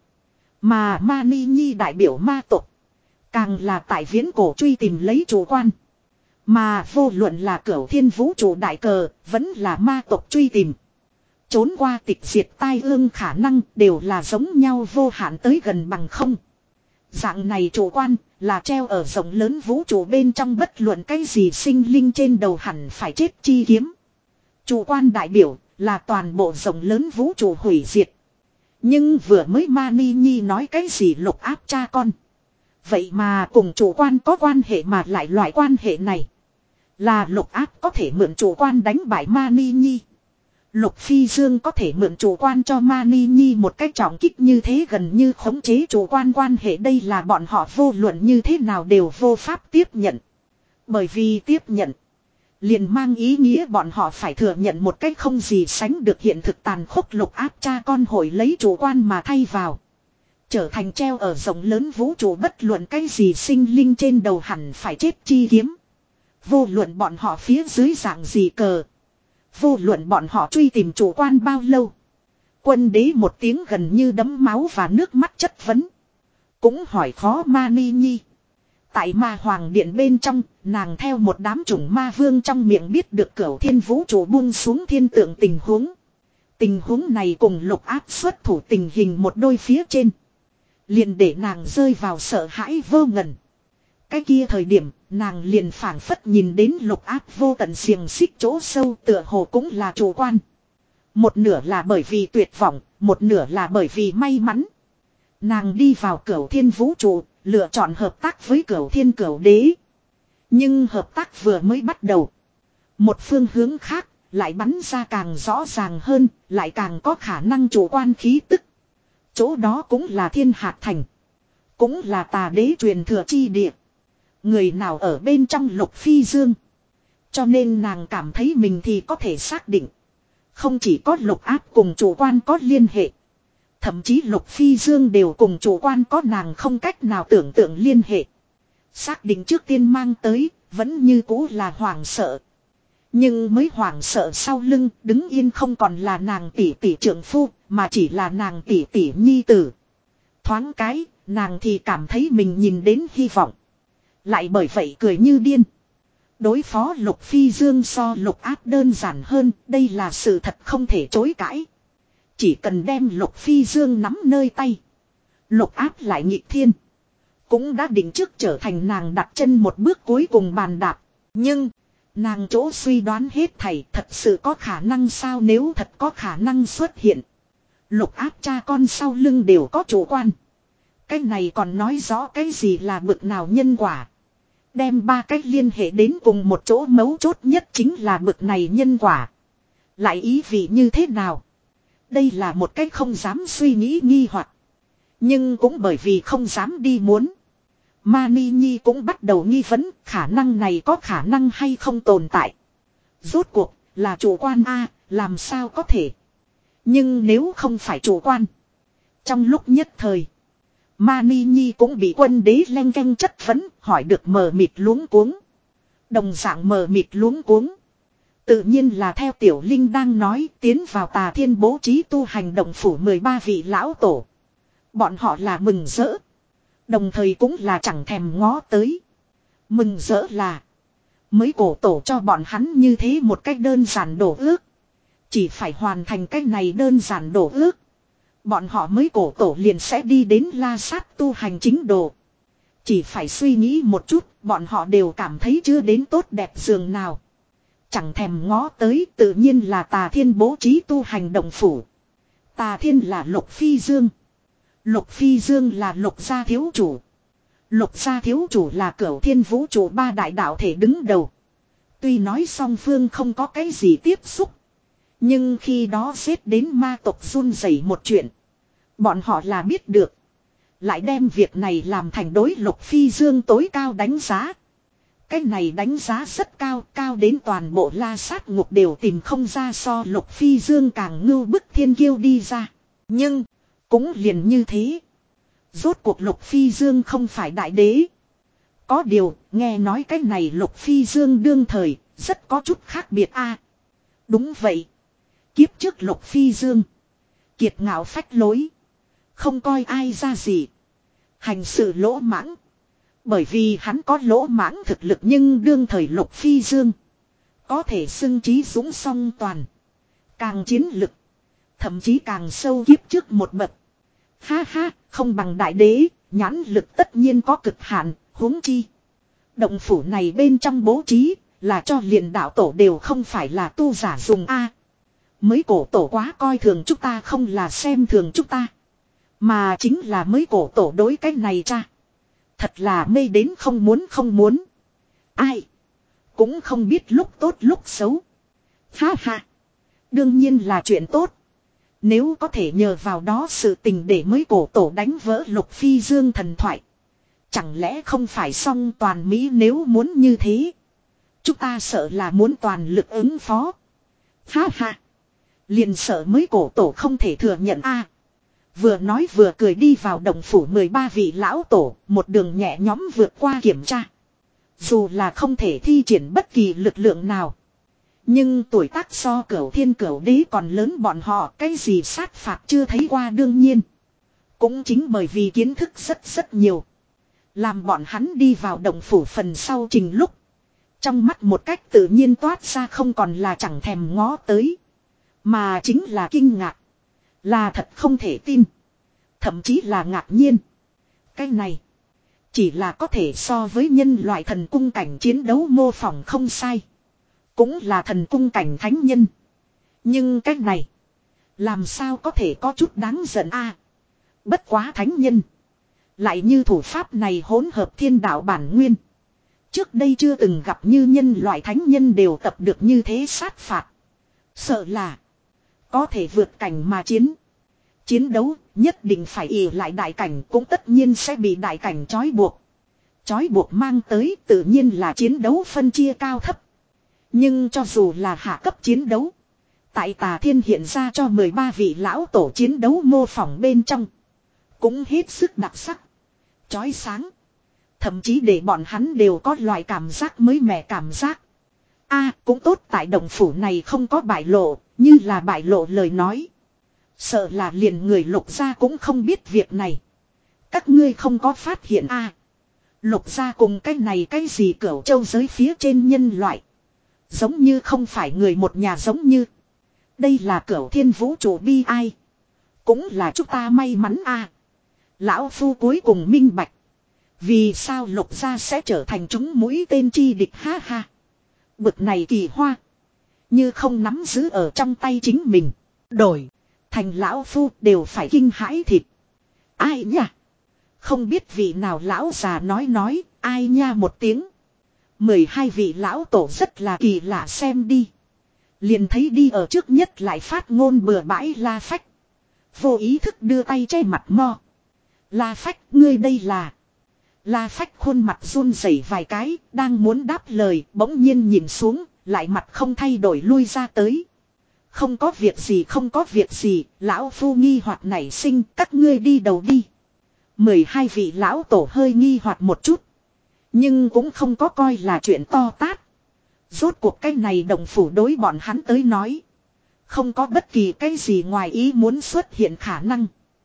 Mà Mani Nhi đại biểu ma tộc. Càng là tại viễn cổ truy tìm lấy chủ quan. Mà vô luận là cửu thiên vũ trụ đại cờ, vẫn là ma tộc truy tìm. Trốn qua tịch diệt tai ương khả năng đều là giống nhau vô hạn tới gần bằng không. Dạng này chủ quan là treo ở rộng lớn vũ trụ bên trong bất luận cái gì sinh linh trên đầu hẳn phải chết chi kiếm. Chủ quan đại biểu là toàn bộ rộng lớn vũ trụ hủy diệt. Nhưng vừa mới Mani Nhi nói cái gì lục áp cha con. Vậy mà cùng chủ quan có quan hệ mà lại loại quan hệ này. Là lục áp có thể mượn chủ quan đánh bại Mani Nhi. Lục Phi Dương có thể mượn chủ quan cho Mani Nhi một cách trọng kích như thế gần như khống chế chủ quan quan hệ, đây là bọn họ vô luận như thế nào đều vô pháp tiếp nhận. Bởi vì tiếp nhận liền mang ý nghĩa bọn họ phải thừa nhận một cách không gì sánh được hiện thực tàn khốc lục áp cha con hội lấy chủ quan mà thay vào. Trở thành treo ở rộng lớn vũ trụ bất luận cái gì sinh linh trên đầu hẳn phải chết chi kiếm. Vô luận bọn họ phía dưới dạng gì cờ. Vô luận bọn họ truy tìm chủ quan bao lâu. Quân đế một tiếng gần như đấm máu và nước mắt chất vấn. Cũng hỏi khó Mani Nhi. Tại ma hoàng điện bên trong, nàng theo một đám chủng ma vương trong miệng biết được cửu thiên vũ trụ buông xuống thiên tượng tình huống. Tình huống này cùng lục áp xuất thủ tình hình một đôi phía trên. Liền để nàng rơi vào sợ hãi vô ngần. Cái kia thời điểm, nàng liền phảng phất nhìn đến lục áp vô tận xiềng xích chỗ sâu tựa hồ cũng là chủ quan. Một nửa là bởi vì tuyệt vọng, một nửa là bởi vì may mắn. Nàng đi vào cửu thiên vũ trụ, lựa chọn hợp tác với cửu thiên cửu đế. Nhưng hợp tác vừa mới bắt đầu. Một phương hướng khác, lại bắn ra càng rõ ràng hơn, lại càng có khả năng chủ quan khí tức. Chỗ đó cũng là thiên hạt thành. Cũng là tà đế truyền thừa chi địa. Người nào ở bên trong Lục Phi Dương. Cho nên nàng cảm thấy mình thì có thể xác định. Không chỉ có lục áp cùng chủ quan có liên hệ. Thậm chí Lục Phi Dương đều cùng chủ quan có nàng không cách nào tưởng tượng liên hệ. Xác định trước tiên mang tới, vẫn như cũ là hoảng sợ. Nhưng mới hoảng sợ sau lưng, đứng yên không còn là nàng tỷ tỷ trưởng phu, mà chỉ là nàng tỷ tỷ nhi tử. Thoáng cái, nàng thì cảm thấy mình nhìn đến hy vọng. Lại bởi vậy cười như điên. Đối phó Lục Phi Dương so lục áp đơn giản hơn, đây là sự thật không thể chối cãi. Chỉ cần đem Lục Phi Dương nắm nơi tay. Lục áp lại nhịp thiên. Cũng đã định trước trở thành nàng đặt chân một bước cuối cùng bàn đạp. Nhưng, nàng chỗ suy đoán hết thảy thật sự có khả năng sao, nếu thật có khả năng xuất hiện. Lục áp cha con sau lưng đều có chủ quan. Cái này còn nói rõ cái gì là bực nào nhân quả. Đem ba cách liên hệ đến cùng một chỗ mấu chốt nhất chính là bực này nhân quả. Lại ý vị như thế nào? Đây là một cách không dám suy nghĩ nghi hoặc. Nhưng cũng bởi vì không dám đi muốn. Mani Nhi cũng bắt đầu nghi vấn khả năng này có khả năng hay không tồn tại. Rốt cuộc là chủ quan a, làm sao có thể. Nhưng nếu không phải chủ quan. Trong lúc nhất thời. Mani Nhi cũng bị quân đế len canh chất vấn, hỏi được mờ mịt luống cuống. Đồng dạng mờ mịt luống cuống. Tự nhiên là theo Tiểu Linh đang nói tiến vào Tà Thiên bố trí tu hành động phủ mười ba vị lão tổ. Bọn họ là mừng rỡ. Đồng thời cũng là chẳng thèm ngó tới. Mừng rỡ là mới cổ tổ cho bọn hắn như thế một cách đơn giản đổ ước. Chỉ phải hoàn thành cách này đơn giản đổ ước. Bọn họ mới cổ tổ liền sẽ đi đến La Sát tu hành chính đồ. Chỉ phải suy nghĩ một chút, bọn họ đều cảm thấy chưa đến tốt đẹp giường nào. Chẳng thèm ngó tới, tự nhiên là Tà Thiên bố trí tu hành động phủ. Tà Thiên là Lục Phi Dương. Lục Phi Dương là Lục gia thiếu chủ. Lục gia thiếu chủ là Cửu Thiên vũ trụ ba đại đạo thể đứng đầu. Tuy nói song phương không có cái gì tiếp xúc. Nhưng khi đó xếp đến ma tộc run rẩy một chuyện. Bọn họ là biết được. Lại đem việc này làm thành đối Lục Phi Dương tối cao đánh giá. Cái này đánh giá rất cao, cao đến toàn bộ La Sát ngục đều tìm không ra so Lục Phi Dương càng ngưu bức thiên kiêu đi ra. Nhưng, cũng liền như thế. Rốt cuộc Lục Phi Dương không phải đại đế. Có điều, nghe nói cái này Lục Phi Dương đương thời, rất có chút khác biệt a. Đúng vậy. Kiếp trước Lục Phi Dương Kiệt ngạo phách lối. Không coi ai ra gì. Hành sự lỗ mãng. Bởi vì hắn có lỗ mãng thực lực nhưng đương thời Lục Phi Dương. Có thể xưng trí dũng song toàn. Càng chiến lực. Thậm chí càng sâu kiếp trước một bậc. Ha ha, không bằng đại đế, nhãn lực tất nhiên có cực hạn, huống chi. Động phủ này bên trong bố trí, là cho liền đạo tổ đều không phải là tu giả dùng A. Mới cổ tổ quá coi thường chúng ta không là xem thường chúng ta. Mà chính là mới cổ tổ đối cái này cha. Thật là mê đến không muốn không muốn. Ai? Cũng không biết lúc tốt lúc xấu. Ha ha. Đương nhiên là chuyện tốt. Nếu có thể nhờ vào đó sự tình để mới cổ tổ đánh vỡ Lục Phi Dương thần thoại. Chẳng lẽ không phải song toàn Mỹ nếu muốn như thế. Chúng ta sợ là muốn toàn lực ứng phó. Ha ha. Liền sợ mới cổ tổ không thể thừa nhận a. Vừa nói vừa cười đi vào động phủ mười ba vị lão tổ, một đường nhẹ nhõm vượt qua kiểm tra. Dù là không thể thi triển bất kỳ lực lượng nào. Nhưng tuổi tác so cửu thiên cửu đế còn lớn bọn họ cái gì sát phạt chưa thấy qua đương nhiên. Cũng chính bởi vì kiến thức rất rất nhiều. Làm bọn hắn đi vào động phủ phần sau trình lúc. Trong mắt một cách tự nhiên toát ra không còn là chẳng thèm ngó tới. Mà chính là kinh ngạc. Là thật không thể tin. Thậm chí là ngạc nhiên. Cái này. Chỉ là có thể so với nhân loại thần cung cảnh chiến đấu mô phỏng không sai. Cũng là thần cung cảnh thánh nhân. Nhưng cái này. Làm sao có thể có chút đáng giận a? Bất quá thánh nhân. Lại như thủ pháp này hỗn hợp thiên đạo bản nguyên. Trước đây chưa từng gặp như nhân loại thánh nhân đều tập được như thế sát phạt. Sợ là. Có thể vượt cảnh mà chiến. Chiến đấu nhất định phải ỉ lại đại cảnh cũng tất nhiên sẽ bị đại cảnh trói buộc. Trói buộc mang tới tự nhiên là chiến đấu phân chia cao thấp. Nhưng cho dù là hạ cấp chiến đấu. Tại Tà Thiên hiện ra cho mười ba vị lão tổ chiến đấu mô phỏng bên trong. Cũng hết sức đặc sắc. Chói sáng. Thậm chí để bọn hắn đều có loại cảm giác mới mẻ cảm giác. A cũng tốt tại động phủ này không có bại lộ. Như là bại lộ lời nói. Sợ là liền người Lục gia cũng không biết việc này. Các ngươi không có phát hiện a Lục gia cùng cái này cái gì cửu châu giới phía trên nhân loại. Giống như không phải người một nhà giống như. Đây là cửu thiên vũ trụ bi ai. Cũng là chúng ta may mắn a Lão Phu cuối cùng minh bạch. Vì sao Lục gia sẽ trở thành chúng mũi tên chi địch ha ha. Bực này kỳ hoa. Như không nắm giữ ở trong tay chính mình. Đổi. Thành lão Phu đều phải kinh hãi thịt. Ai nhỉ? Không biết vị nào lão già nói nói. Ai nha một tiếng. Mười hai vị lão tổ rất là kỳ lạ xem đi. Liền thấy đi ở trước nhất lại phát ngôn bừa bãi La Phách. Vô ý thức đưa tay che mặt mo. La Phách ngươi đây là. La Phách khuôn mặt run rẩy vài cái. Đang muốn đáp lời bỗng nhiên nhìn xuống. Lại mặt không thay đổi lui ra tới. Không có việc gì không có việc gì. Lão Phu nghi hoặc nảy sinh các ngươi đi đầu đi. Mười hai vị lão tổ hơi nghi hoặc một chút. Nhưng cũng không có coi là chuyện to tát. Rốt cuộc cái này động phủ đối bọn hắn tới nói. Không có bất kỳ cái gì ngoài ý muốn xuất hiện khả năng.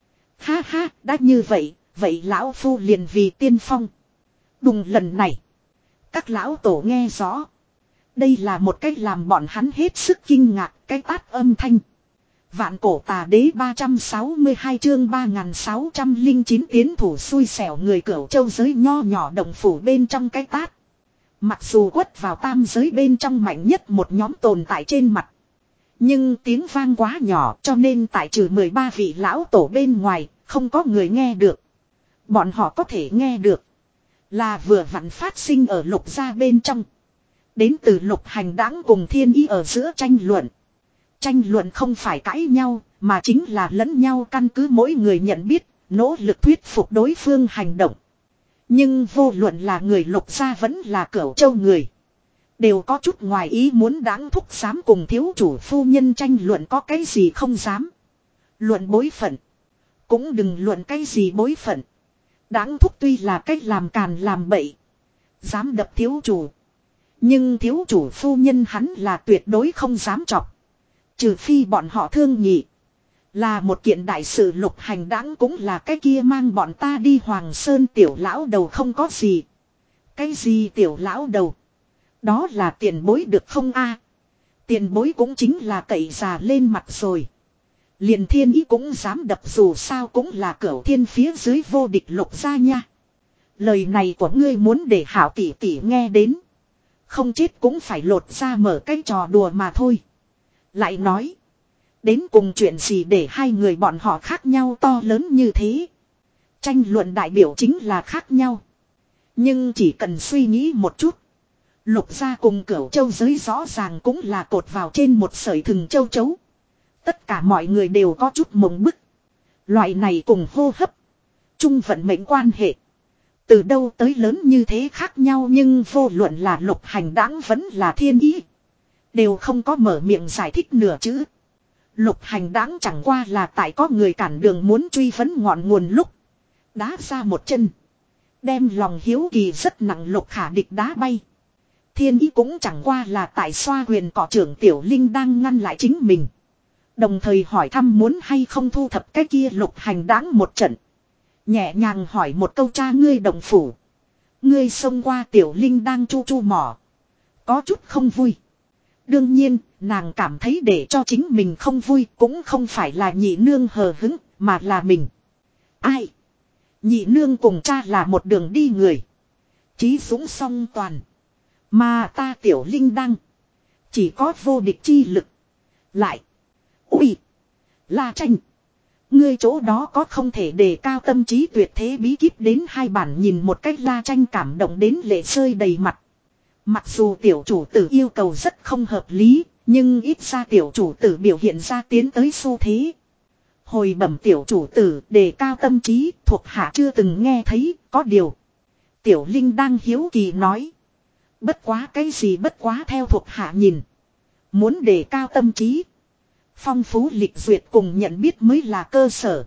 Ha ha, đã như vậy, vậy lão Phu liền vì tiên phong. Đùng lần này. Các lão tổ nghe rõ. Đây là một cách làm bọn hắn hết sức kinh ngạc cái tát âm thanh. Vạn cổ tà đế ba trăm sáu mươi hai chương ba nghìn sáu trăm lẻ chín tiến thủ xui xẻo người cửu châu giới nho nhỏ động phủ bên trong cái tát. Mặc dù quất vào tam giới bên trong mạnh nhất một nhóm tồn tại trên mặt. Nhưng tiếng vang quá nhỏ cho nên tại trừ mười ba vị lão tổ bên ngoài không có người nghe được. Bọn họ có thể nghe được. Là vừa vặn phát sinh ở Lục gia bên trong. Đến từ Lục hành đãng cùng thiên ý ở giữa tranh luận. Tranh luận không phải cãi nhau, mà chính là lẫn nhau căn cứ mỗi người nhận biết, nỗ lực thuyết phục đối phương hành động. Nhưng vô luận là người Lục gia vẫn là Cửu Châu người. Đều có chút ngoài ý muốn đáng thúc dám cùng thiếu chủ phu nhân tranh luận có cái gì không dám. Luận bối phận. Cũng đừng luận cái gì bối phận. Đáng thúc tuy là cách làm càn làm bậy. Dám đập thiếu chủ. Nhưng thiếu chủ phu nhân hắn là tuyệt đối không dám chọc. Trừ phi bọn họ thương nhị. Là một kiện đại sự Lục Hành Đãng cũng là cái kia mang bọn ta đi Hoàng Sơn tiểu lão đầu không có gì. Cái gì tiểu lão đầu? Đó là tiền bối được không a? Tiền bối cũng chính là cậy già lên mặt rồi. Liền thiên ý cũng dám đập dù sao cũng là cửu thiên phía dưới vô địch Lục gia nha. Lời này của ngươi muốn để hảo tỷ tỷ nghe đến. Không chết cũng phải lột ra mở cái trò đùa mà thôi. Lại nói. Đến cùng chuyện gì để hai người bọn họ khác nhau to lớn như thế. Tranh luận đại biểu chính là khác nhau. Nhưng chỉ cần suy nghĩ một chút. Lục gia cùng cửu châu giới rõ ràng cũng là cột vào trên một sợi thừng châu chấu. Tất cả mọi người đều có chút mộng bức. Loại này cùng hô hấp. Chung vận mệnh quan hệ. Từ đâu tới lớn như thế khác nhau nhưng vô luận là Lục Hành Đãng vẫn là thiên ý. Đều không có mở miệng giải thích nửa chữ. Lục Hành Đãng chẳng qua là tại có người cản đường muốn truy vấn ngọn nguồn lúc. Đá ra một chân. Đem lòng hiếu kỳ rất nặng Lục Khả Địch đá bay. Thiên ý cũng chẳng qua là tại xoa quyền cọ trưởng Tiểu Linh đang ngăn lại chính mình. Đồng thời hỏi thăm muốn hay không thu thập cái kia Lục Hành Đãng một trận. Nhẹ nhàng hỏi một câu cha ngươi đồng phủ. Ngươi xông qua Tiểu Linh đang chu chu mỏ. Có chút không vui. Đương nhiên, nàng cảm thấy để cho chính mình không vui cũng không phải là nhị nương hờ hứng, mà là mình. Ai? Nhị nương cùng cha là một đường đi người. Chí dũng song toàn. Mà ta Tiểu Linh đăng. Chỉ có vô địch chi lực. Lại. Ui. La tranh. Ngươi chỗ đó có không thể đề cao tâm trí tuyệt thế bí kíp đến hai bản nhìn một cách La tranh cảm động đến lệ rơi đầy mặt. Mặc dù tiểu chủ tử yêu cầu rất không hợp lý, nhưng ít ra tiểu chủ tử biểu hiện ra tiến tới xu thế. Hồi bẩm tiểu chủ tử đề cao tâm trí thuộc hạ chưa từng nghe thấy, có điều. Tiểu Linh đang hiếu kỳ nói. Bất quá cái gì bất quá theo thuộc hạ nhìn. Muốn đề cao tâm trí. Phong phú lịch duyệt cùng nhận biết mới là cơ sở.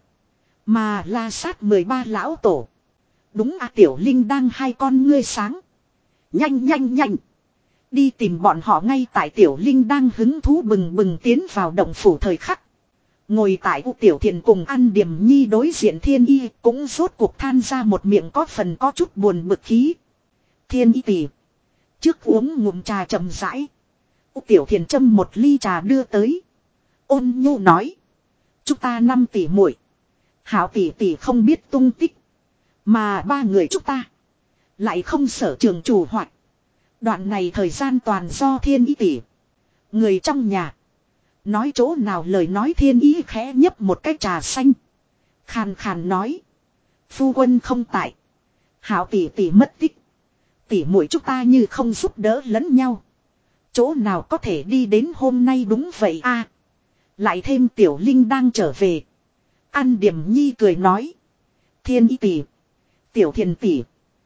Mà la sát mười ba lão tổ. Đúng à Tiểu Linh đang hai con ngươi sáng. Nhanh nhanh nhanh. Đi tìm bọn họ ngay tại Tiểu Linh đang hứng thú bừng bừng tiến vào động phủ thời khắc. Ngồi tại U Tiểu Thiền cùng ăn điểm nhi đối diện Thiên Y cũng rốt cuộc than ra một miệng có phần có chút buồn bực khí. Thiên Y tỉ. Trước uống ngụm trà chậm rãi. U Tiểu Thiền châm một ly trà đưa tới. Ôn nhu nói. Chúng ta năm tỷ muội, Hảo tỷ tỷ không biết tung tích. Mà ba người chúng ta. Lại không sở trường chủ hoạch. Đoạn này thời gian toàn do Thiên Ý tỷ. Người trong nhà. Nói chỗ nào lời nói Thiên Ý khẽ nhấp một cái trà xanh. Khàn khàn nói. Phu quân không tại. Hảo tỷ tỷ mất tích. Tỷ muội chúng ta như không giúp đỡ lẫn nhau. Chỗ nào có thể đi đến hôm nay đúng vậy a. Lại thêm Tiểu Linh đang trở về. An Điểm Nhi cười nói. Thiên Ý tỷ. Tiểu Thiền tỷ.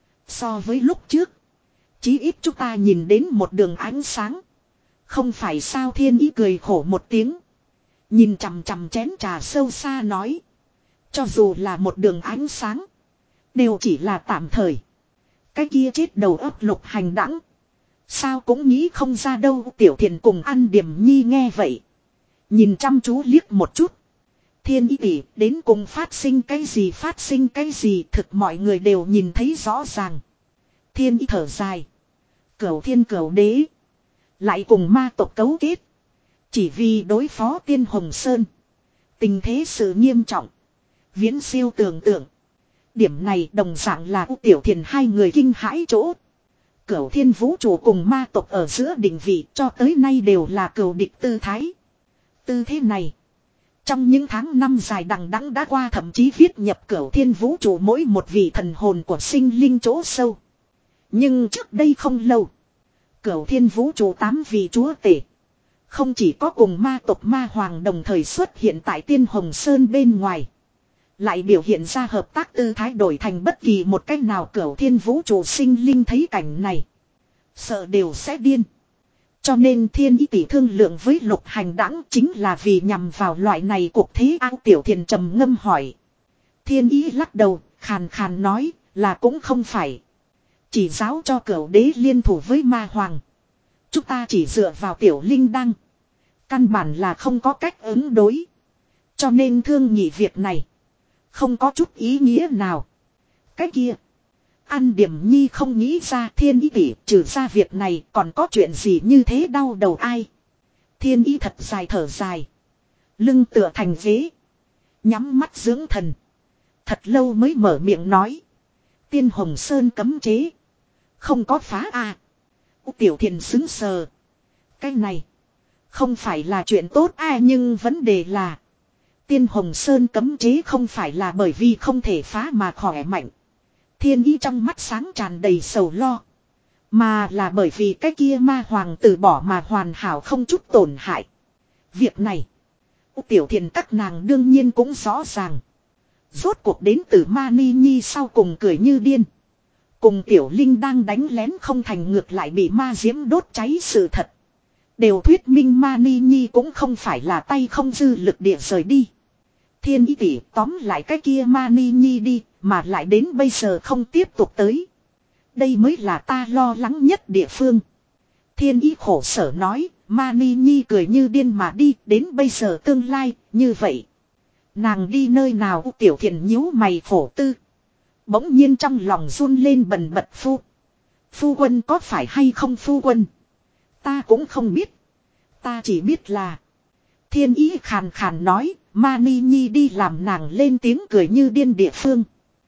So với lúc trước. Chí ít chúng ta nhìn đến một đường ánh sáng. Không phải sao Thiên Ý cười khổ một tiếng. Nhìn chằm chằm chén trà sâu xa nói. Cho dù là một đường ánh sáng. Đều chỉ là tạm thời. Cái kia chết đầu óc Lục Hành Đãng. Sao cũng nghĩ không ra đâu. Tiểu Thiền cùng An Điểm Nhi nghe vậy. Nhìn chăm chú liếc một chút. Thiên Ý tỷ đến cùng phát sinh cái gì phát sinh cái gì thực mọi người đều nhìn thấy rõ ràng. Thiên Ý thở dài. Cửu thiên cửu đế. Lại cùng ma tộc cấu kết. Chỉ vì đối phó Tiên Hồng Sơn. Tình thế sự nghiêm trọng. Viễn siêu tưởng tượng. Điểm này đồng dạng là U Tiểu Thiền hai người kinh hãi chỗ. Cửu thiên vũ trụ cùng ma tộc ở giữa định vị cho tới nay đều là cửu địch tư thái. Tư thế này. Trong những tháng năm dài đằng đẵng đã qua thậm chí viết nhập cửu thiên vũ trụ mỗi một vị thần hồn của sinh linh chỗ sâu. Nhưng trước đây không lâu. Cửu thiên vũ trụ tám vị chúa tể. Không chỉ có cùng ma tộc ma hoàng đồng thời xuất hiện tại Tiên Hồng Sơn bên ngoài. Lại biểu hiện ra hợp tác tư thái đổi thành bất kỳ một cách nào cửu thiên vũ trụ sinh linh thấy cảnh này. Sợ đều sẽ điên. Cho nên Thiên Ý tỷ thương lượng với Lục Hành Đãng chính là vì nhằm vào loại này cuộc thế ao Tiểu Thiền trầm ngâm hỏi. Thiên Ý lắc đầu, khàn khàn nói là cũng không phải. Chỉ giáo cho cửu đế liên thủ với ma hoàng. Chúng ta chỉ dựa vào Tiểu Linh đăng. Căn bản là không có cách ứng đối. Cho nên thương nhị việc này. Không có chút ý nghĩa nào. Cái kia. An Điểm Nhi không nghĩ ra Thiên Ý tỷ trừ ra việc này còn có chuyện gì như thế đau đầu ai. Thiên Ý thật dài thở dài. Lưng tựa thành ghế. Nhắm mắt dưỡng thần. Thật lâu mới mở miệng nói. Tiên Hồng Sơn cấm chế. Không có phá à. Tiểu Thiền xứng sờ. Cái này. Không phải là chuyện tốt à nhưng vấn đề là. Tiên Hồng Sơn cấm chế không phải là bởi vì không thể phá mà khỏe mạnh. Thiên Ý trong mắt sáng tràn đầy sầu lo. Mà là bởi vì cái kia ma hoàng từ bỏ mà hoàn hảo không chút tổn hại. Việc này. Tiểu Thiền các nàng đương nhiên cũng rõ ràng. Rốt cuộc đến từ Ma Ni Nhi sau cùng cười như điên. Cùng Tiểu Linh đang đánh lén không thành ngược lại bị ma diễm đốt cháy sự thật. Đều thuyết minh Ma Ni Nhi cũng không phải là tay không dư lực địa rời đi. Thiên Ý tỷ tóm lại cái kia Ma Ni Nhi đi mà lại đến bây giờ không tiếp tục tới. Đây mới là ta lo lắng nhất địa phương. Thiên Ý khổ sở nói, Ma Ni Nhi cười như điên mà đi đến bây giờ tương lai như vậy. Nàng đi nơi nào Tiểu Thiền nhíu mày khổ tư. Bỗng nhiên trong lòng run lên bần bật phu. Phu quân có phải hay không phu quân? Ta cũng không biết. Ta chỉ biết là. Thiên Ý khàn khàn nói. Ma Ni Nhi đi làm nàng lên tiếng cười như điên địa phương.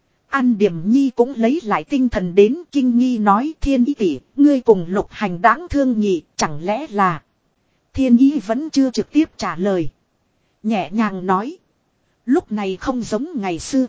An Điểm Nhi cũng lấy lại tinh thần đến kinh nghi nói Thiên Ý tỷ, ngươi cùng Lục Hành đáng thương nhị, chẳng lẽ là. Thiên Ý vẫn chưa trực tiếp trả lời. Nhẹ nhàng nói. Lúc này không giống ngày xưa.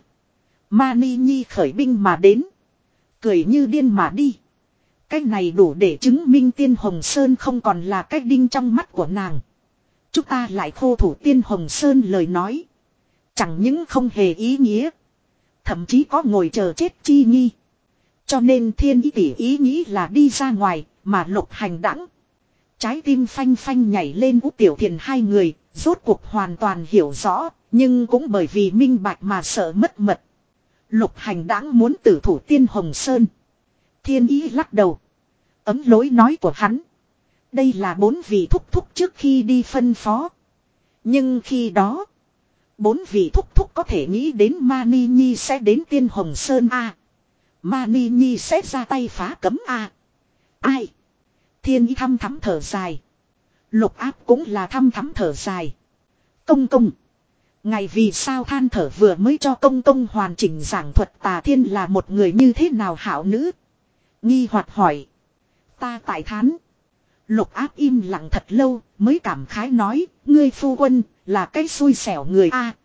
Ma Ni Nhi khởi binh mà đến. Cười như điên mà đi. Cái này đủ để chứng minh Tiên Hồng Sơn không còn là cái đinh trong mắt của nàng. Chúng ta lại khô thủ Tiên Hồng Sơn lời nói. Chẳng những không hề ý nghĩa. Thậm chí có ngồi chờ chết chi nghi. Cho nên Thiên Ý tỷ ý nghĩ là đi ra ngoài mà Lục Hành đãng. Trái tim phanh phanh nhảy lên Út Tiểu Thiền hai người. Rốt cuộc hoàn toàn hiểu rõ. Nhưng cũng bởi vì minh bạch mà sợ mất mật. Lục Hành đãng muốn tử thủ Tiên Hồng Sơn. Thiên Ý lắc đầu. Ấm lối nói của hắn. Đây là bốn vị thúc thúc trước khi đi phân phó. Nhưng khi đó. Bốn vị thúc thúc có thể nghĩ đến Ma Ni Nhi sẽ đến Tiên Hồng Sơn A. Ma Ni Nhi sẽ ra tay phá cấm A. Ai? Thiên Ý thăm thắm thở dài. Lục Áp cũng là thăm thắm thở dài. Công công. Ngày vì sao than thở vừa mới cho công công hoàn chỉnh giảng thuật Tà Thiên là một người như thế nào hảo nữ. Nghi hoặc hỏi. Ta tại thán. Lục Áp im lặng thật lâu mới cảm khái nói. Ngươi phu quân là cái xui xẻo người A.